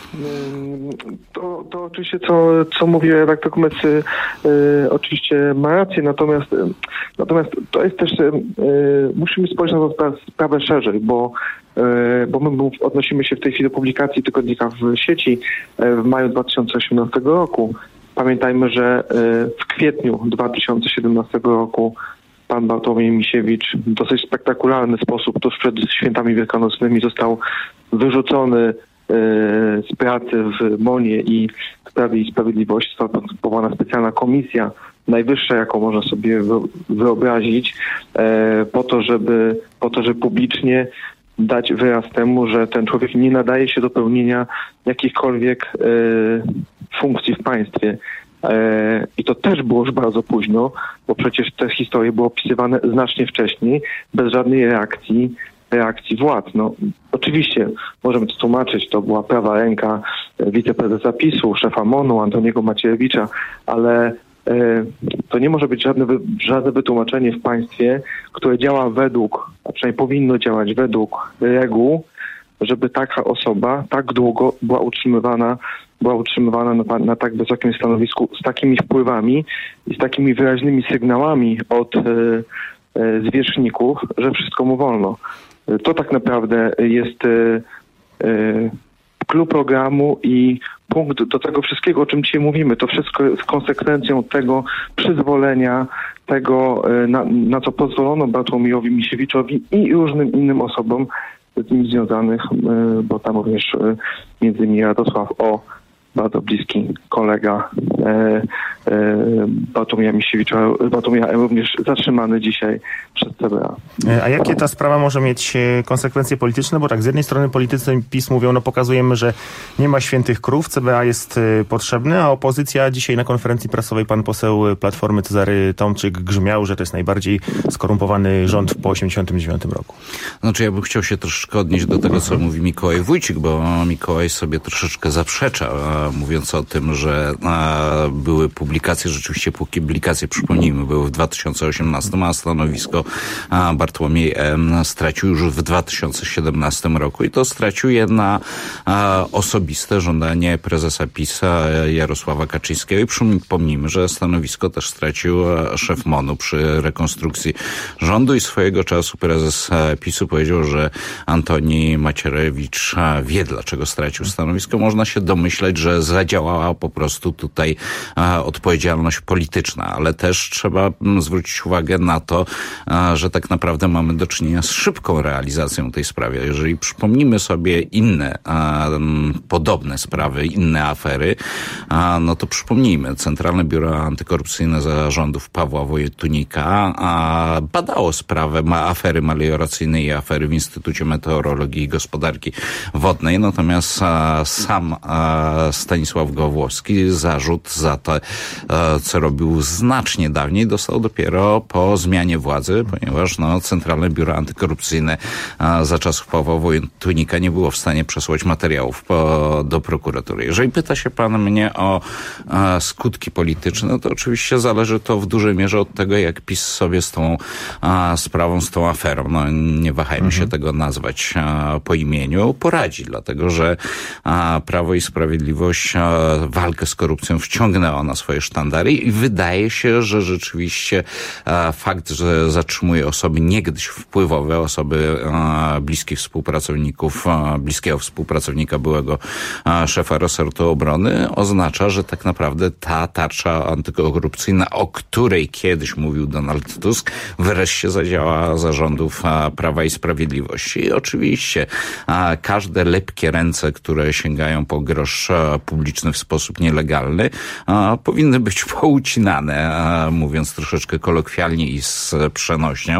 Speaker 18: To, to oczywiście, co, co mówi redaktor Kumycy, y, oczywiście ma rację, natomiast, y, natomiast to jest też, y, musimy spojrzeć na tę sprawę szerzej, bo, y, bo my odnosimy się w tej chwili do publikacji Tygodnika w sieci y, w maju dwa tysiące osiemnastego roku. Pamiętajmy, że y, w kwietniu dwa tysiące siedemnastego roku pan Bartłomiej Misiewicz w dosyć spektakularny sposób tuż przed świętami wielkanocnymi został wyrzucony z pracy w MON-ie i w Prawie i Sprawiedliwości. Została powołana specjalna komisja, najwyższa, jaką można sobie wyobrazić, po to, żeby, po to, żeby publicznie dać wyraz temu, że ten człowiek nie nadaje się do pełnienia jakichkolwiek funkcji w państwie. I to też było już bardzo późno, bo przecież te historie były opisywane znacznie wcześniej, bez żadnej reakcji reakcji władz. No, oczywiście możemy to tłumaczyć, to była prawa ręka wiceprezesa PiSu, szefa MON-u, Antoniego Macierewicza, ale e, to nie może być żadne, żadne wytłumaczenie w państwie, które działa według, a przynajmniej powinno działać według reguł, żeby taka osoba tak długo była utrzymywana, była utrzymywana na, na tak wysokim stanowisku z takimi wpływami i z takimi wyraźnymi sygnałami od e, e, zwierzchników, że wszystko mu wolno. To tak naprawdę jest y, y, klucz programu i punkt do tego wszystkiego, o czym dzisiaj mówimy. To wszystko jest konsekwencją tego przyzwolenia, tego, y, na, na co pozwolono Bartłomiejowi Misiewiczowi i różnym innym osobom z nim związanych, y, bo tam również y, między innymi Radosław O., bardzo bliski kolega e, e, Bartłomieja Misiewicza, Bartłomieja również zatrzymany dzisiaj przez C B A.
Speaker 4: A jakie ta sprawa może mieć konsekwencje polityczne? Bo tak, z jednej strony politycy PiS mówią, no pokazujemy, że nie ma świętych krów, C B A jest potrzebny, a opozycja dzisiaj na konferencji prasowej pan poseł Platformy Cezary Tomczyk grzmiał, że to jest najbardziej skorumpowany rząd po osiemdziesiątym dziewiątym roku.
Speaker 5: Znaczy ja bym chciał się troszeczkę odnieść do tego, co mówi Mikołaj Wójcik, bo Mikołaj sobie troszeczkę zaprzecza, mówiąc o tym, że a, były publikacje, rzeczywiście publikacje, przypomnijmy, były w dwa tysiące osiemnastym, a stanowisko a, Bartłomiej M. stracił już w dwa tysiące siedemnastym roku i to stracił je na a, osobiste żądanie prezesa PiS Jarosława Kaczyńskiego i przypomnijmy, że stanowisko też stracił szef MON-u przy rekonstrukcji rządu i swojego czasu prezes PiS-u powiedział, że Antoni Macierewicz wie, dlaczego stracił stanowisko. Można się domyśleć, że zadziałała po prostu tutaj a, odpowiedzialność polityczna, ale też trzeba m, zwrócić uwagę na to, a, że tak naprawdę mamy do czynienia z szybką realizacją tej sprawy. Jeżeli przypomnimy sobie inne a, m, podobne sprawy, inne afery, a, no to przypomnijmy, Centralne Biuro Antykorupcyjne zarządów Pawła Wojtunika a, badało sprawę ma afery melioracyjnej i afery w Instytucie Meteorologii i Gospodarki Wodnej, natomiast a, sam a, Stanisław Gawłowski zarzut za to, co robił znacznie dawniej, dostał dopiero po zmianie władzy, ponieważ no, Centralne Biuro Antykorupcyjne za czasów Pawła Wojtunika nie było w stanie przesłać materiałów po, do prokuratury. Jeżeli pyta się pan mnie o a, skutki polityczne, no to oczywiście zależy to w dużej mierze od tego, jak PiS sobie z tą a, sprawą, z tą aferą, no nie wahajmy mhm. się tego nazwać a, po imieniu, poradzi, dlatego że a, Prawo i Sprawiedliwość a, walkę z korupcją wciągnęło na swoje sztandary i wydaje się, że rzeczywiście a, fakt, że zatrzymuje osoby niegdyś wpływowe, osoby a, bliskich współpracowników, a, bliskiego współpracownika byłego a, szefa resortu obrony, oznacza, że tak naprawdę ta tarcza antykorupcyjna, o której kiedyś mówił Donald Tusk, wreszcie zadziała za rządów a, Prawa i Sprawiedliwości. I oczywiście a, każde lepkie ręce, które sięgają po grosz a, publiczny w sposób nielegalny, a, powinny być poucinane, a, mówiąc troszeczkę kolokwialnie i z przenośnią.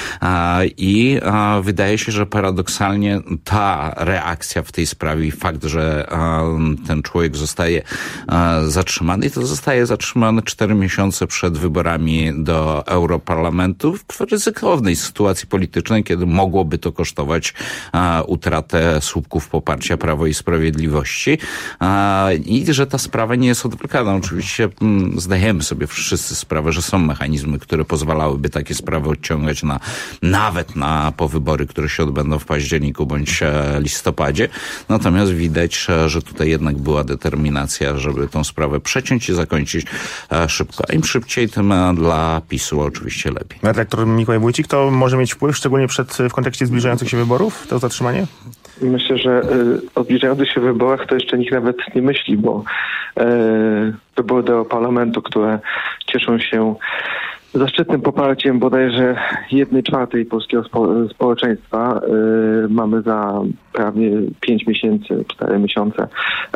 Speaker 5: A, I a, wydaje się, że paradoksalnie ta reakcja w tej sprawie i fakt, że a, ten człowiek zostaje a, zatrzymany i to zostaje zatrzymany cztery miesiące przed wyborami do Europarlamentu w ryzykownej sytuacji politycznej, kiedy mogłoby to kosztować a, utratę słupków poparcia Prawa i Sprawiedliwości a, i że ta sprawa nie jest odwlekana. Oczywiście m, zdajemy sobie wszyscy sprawę, że są mechanizmy, które pozwalałyby takie sprawy odciągać na nawet na powybory, które się odbędą w październiku bądź listopadzie. Natomiast widać, że tutaj jednak była determinacja, żeby tą sprawę przeciąć i zakończyć szybko. A im szybciej, tym dla PiSu oczywiście lepiej.
Speaker 4: Redaktor Mikołaj Wójcik, to może mieć wpływ, szczególnie przed, w kontekście zbliżających się wyborów, to zatrzymanie?
Speaker 18: Myślę, że y, o zbliżających się wyborach to jeszcze nikt nawet nie myśli, bo y, wybory do parlamentu, które cieszą się zaszczytnym poparciem bodajże jednej czwartej polskiego spo, społeczeństwa. Yy, mamy za prawie pięć miesięcy, cztery miesiące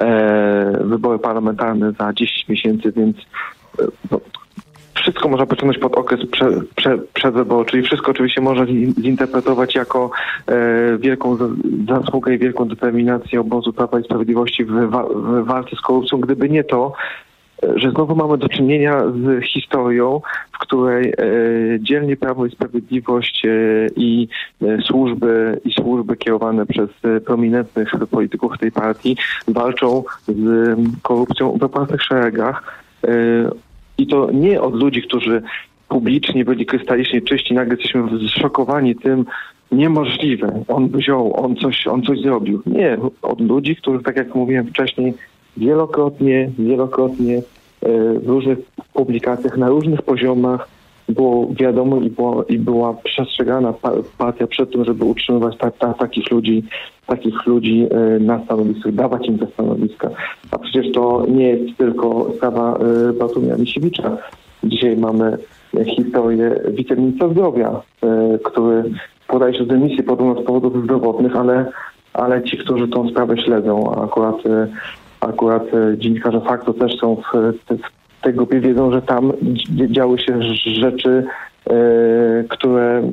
Speaker 18: yy, wybory parlamentarne za dziesięć miesięcy, więc yy, no, wszystko można pociągnąć pod okres prze, prze, przedwyborczy i wszystko oczywiście można zinterpretować jako e, wielką zasługę i wielką determinację obozu Prawa i Sprawiedliwości w, wa, w walce z korupcją. Gdyby nie to, że znowu mamy do czynienia z historią, w której e, dzielnie Prawo i Sprawiedliwość e, i e, służby i służby kierowane przez e, prominentnych polityków tej partii walczą z e, korupcją we własnych szeregach. E, I to nie od ludzi, którzy publicznie byli krystalicznie czyści, nagle jesteśmy zszokowani tym, niemożliwe, on wziął, on coś, on coś zrobił. Nie, od ludzi, którzy, tak jak mówiłem wcześniej, wielokrotnie, wielokrotnie w różnych publikacjach, na różnych poziomach było wiadomo i, było, i była przestrzegana partia przed tym, żeby utrzymywać ta, ta, takich ludzi, takich ludzi na stanowiskach, dawać im te stanowiska. A przecież to nie jest tylko sprawa Bartłomieja Misiewicza. Dzisiaj mamy historię wiceministra zdrowia, który podaje się z dymisji podobno z powodów zdrowotnych, ale, ale ci, którzy tą sprawę śledzą, a akurat Akurat dziennikarze Faktu też są w, w tej grupie, wiedzą, że tam działy się rzeczy, e, które e,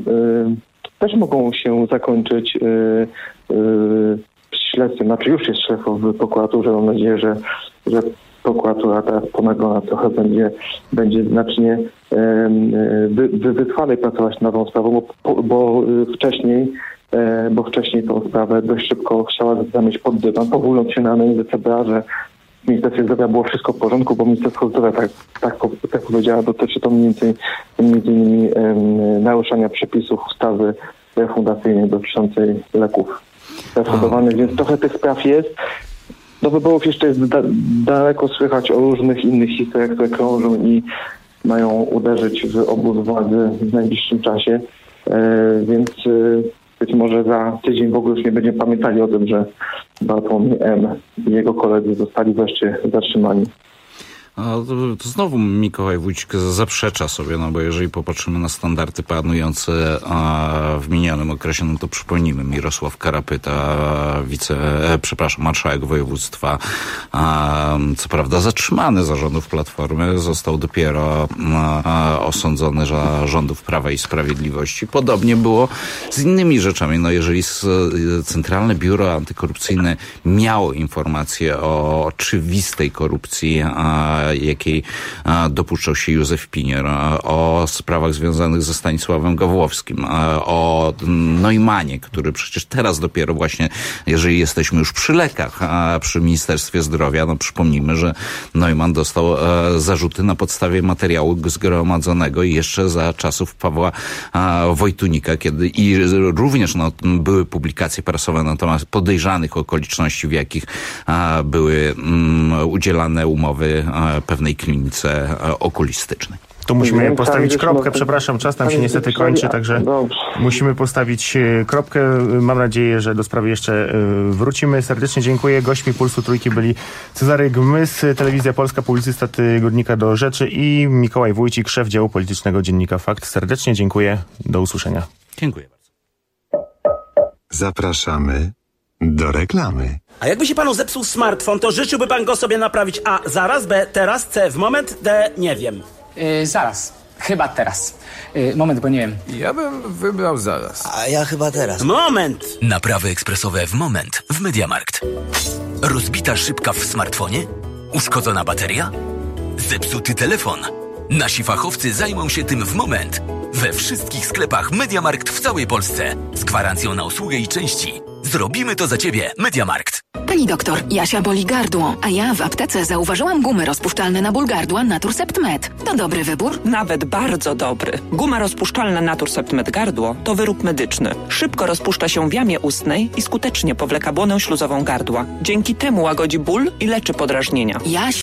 Speaker 18: też mogą się zakończyć e, e, śledztwem. Znaczy już jest szef w prokuraturze. Mam nadzieję, że, że prokuratura teraz ponaglona trochę będzie, będzie znacznie e, wy, wy, wytrwalej pracować nad tą sprawą, bo, bo wcześniej bo wcześniej tą sprawę dość szybko chciała zamieść pod dywan, powołując się na analizę C B A, że w Ministerstwie Zdrowia było wszystko w porządku, bo Ministerstwo Zdrowia, tak, tak, tak powiedziała, dotyczy to między, między innymi um, naruszania przepisów ustawy refundacyjnej dotyczącej leków refundowanych, więc trochę tych spraw jest. Do wyborów jeszcze jest da, daleko słychać o różnych innych historiach, które krążą i mają uderzyć w obóz władzy w najbliższym czasie, e, więc e, być może za tydzień w ogóle już nie będziemy pamiętali o tym, że Bartłomiej M. i jego koledzy zostali wreszcie zatrzymani.
Speaker 5: To, to znowu Mikołaj Wójcik zaprzecza sobie, no bo jeżeli popatrzymy na standardy panujące w minionym okresie, no to przypomnijmy, Mirosław Karapyta, wice, e, przepraszam, marszałek województwa, a, co prawda zatrzymany za rządów Platformy, został dopiero a, osądzony za rządów Prawa i Sprawiedliwości. Podobnie było z innymi rzeczami. No jeżeli z, Centralne Biuro Antykorupcyjne miało informacje o oczywistej korupcji, a, jakiej a, dopuszczał się Józef Pinier, a, o sprawach związanych ze Stanisławem Gawłowskim, a, o Neumannie, który przecież teraz dopiero właśnie, jeżeli jesteśmy już przy lekach, a przy Ministerstwie Zdrowia, no przypomnijmy, że Neumann dostał e, zarzuty na podstawie materiału zgromadzonego jeszcze za czasów Pawła a, Wojtunika, kiedy i również no, były publikacje prasowe na temat podejrzanych okoliczności, w jakich a, były um, udzielane umowy a, pewnej klinice a, okulistycznej.
Speaker 4: Tu musimy postawić kropkę, przepraszam, czas nam się niestety kończy, także musimy postawić kropkę. Mam nadzieję, że do sprawy jeszcze wrócimy. Serdecznie dziękuję. Gośćmi Pulsu Trójki byli Cezary Gmys, Telewizja Polska, publicysta Tygodnika Do Rzeczy i Mikołaj Wójcik, szef działu politycznego Dziennika Fakt. Serdecznie dziękuję. Do usłyszenia.
Speaker 5: Dziękuję bardzo.
Speaker 2: Zapraszamy do reklamy.
Speaker 6: A jakby się panu zepsuł smartfon, to życzyłby pan go sobie naprawić A zaraz, B teraz, C w moment, D nie wiem.
Speaker 8: Yy, zaraz. Chyba teraz. Yy, moment, bo nie wiem.
Speaker 23: Ja bym wybrał zaraz.
Speaker 6: A ja chyba teraz. Moment!
Speaker 1: Naprawy ekspresowe w moment w MediaMarkt. Rozbita szybka w smartfonie? Uszkodzona bateria? Zepsuty telefon? Nasi fachowcy zajmą się tym w moment. We wszystkich sklepach MediaMarkt w całej Polsce. Z gwarancją na usługę i części. Zrobimy to za ciebie. MediaMarkt.
Speaker 10: Pani doktor, Jasia boli gardło, a ja w aptece zauważyłam gumy rozpuszczalne na ból gardła Naturcept Med. To dobry wybór?
Speaker 24: Nawet bardzo dobry. Guma rozpuszczalna Naturcept Med gardło to wyrób medyczny. Szybko rozpuszcza się w jamie ustnej i skutecznie powleka błonę śluzową gardła. Dzięki temu łagodzi ból i leczy podrażnienia.
Speaker 10: Jaś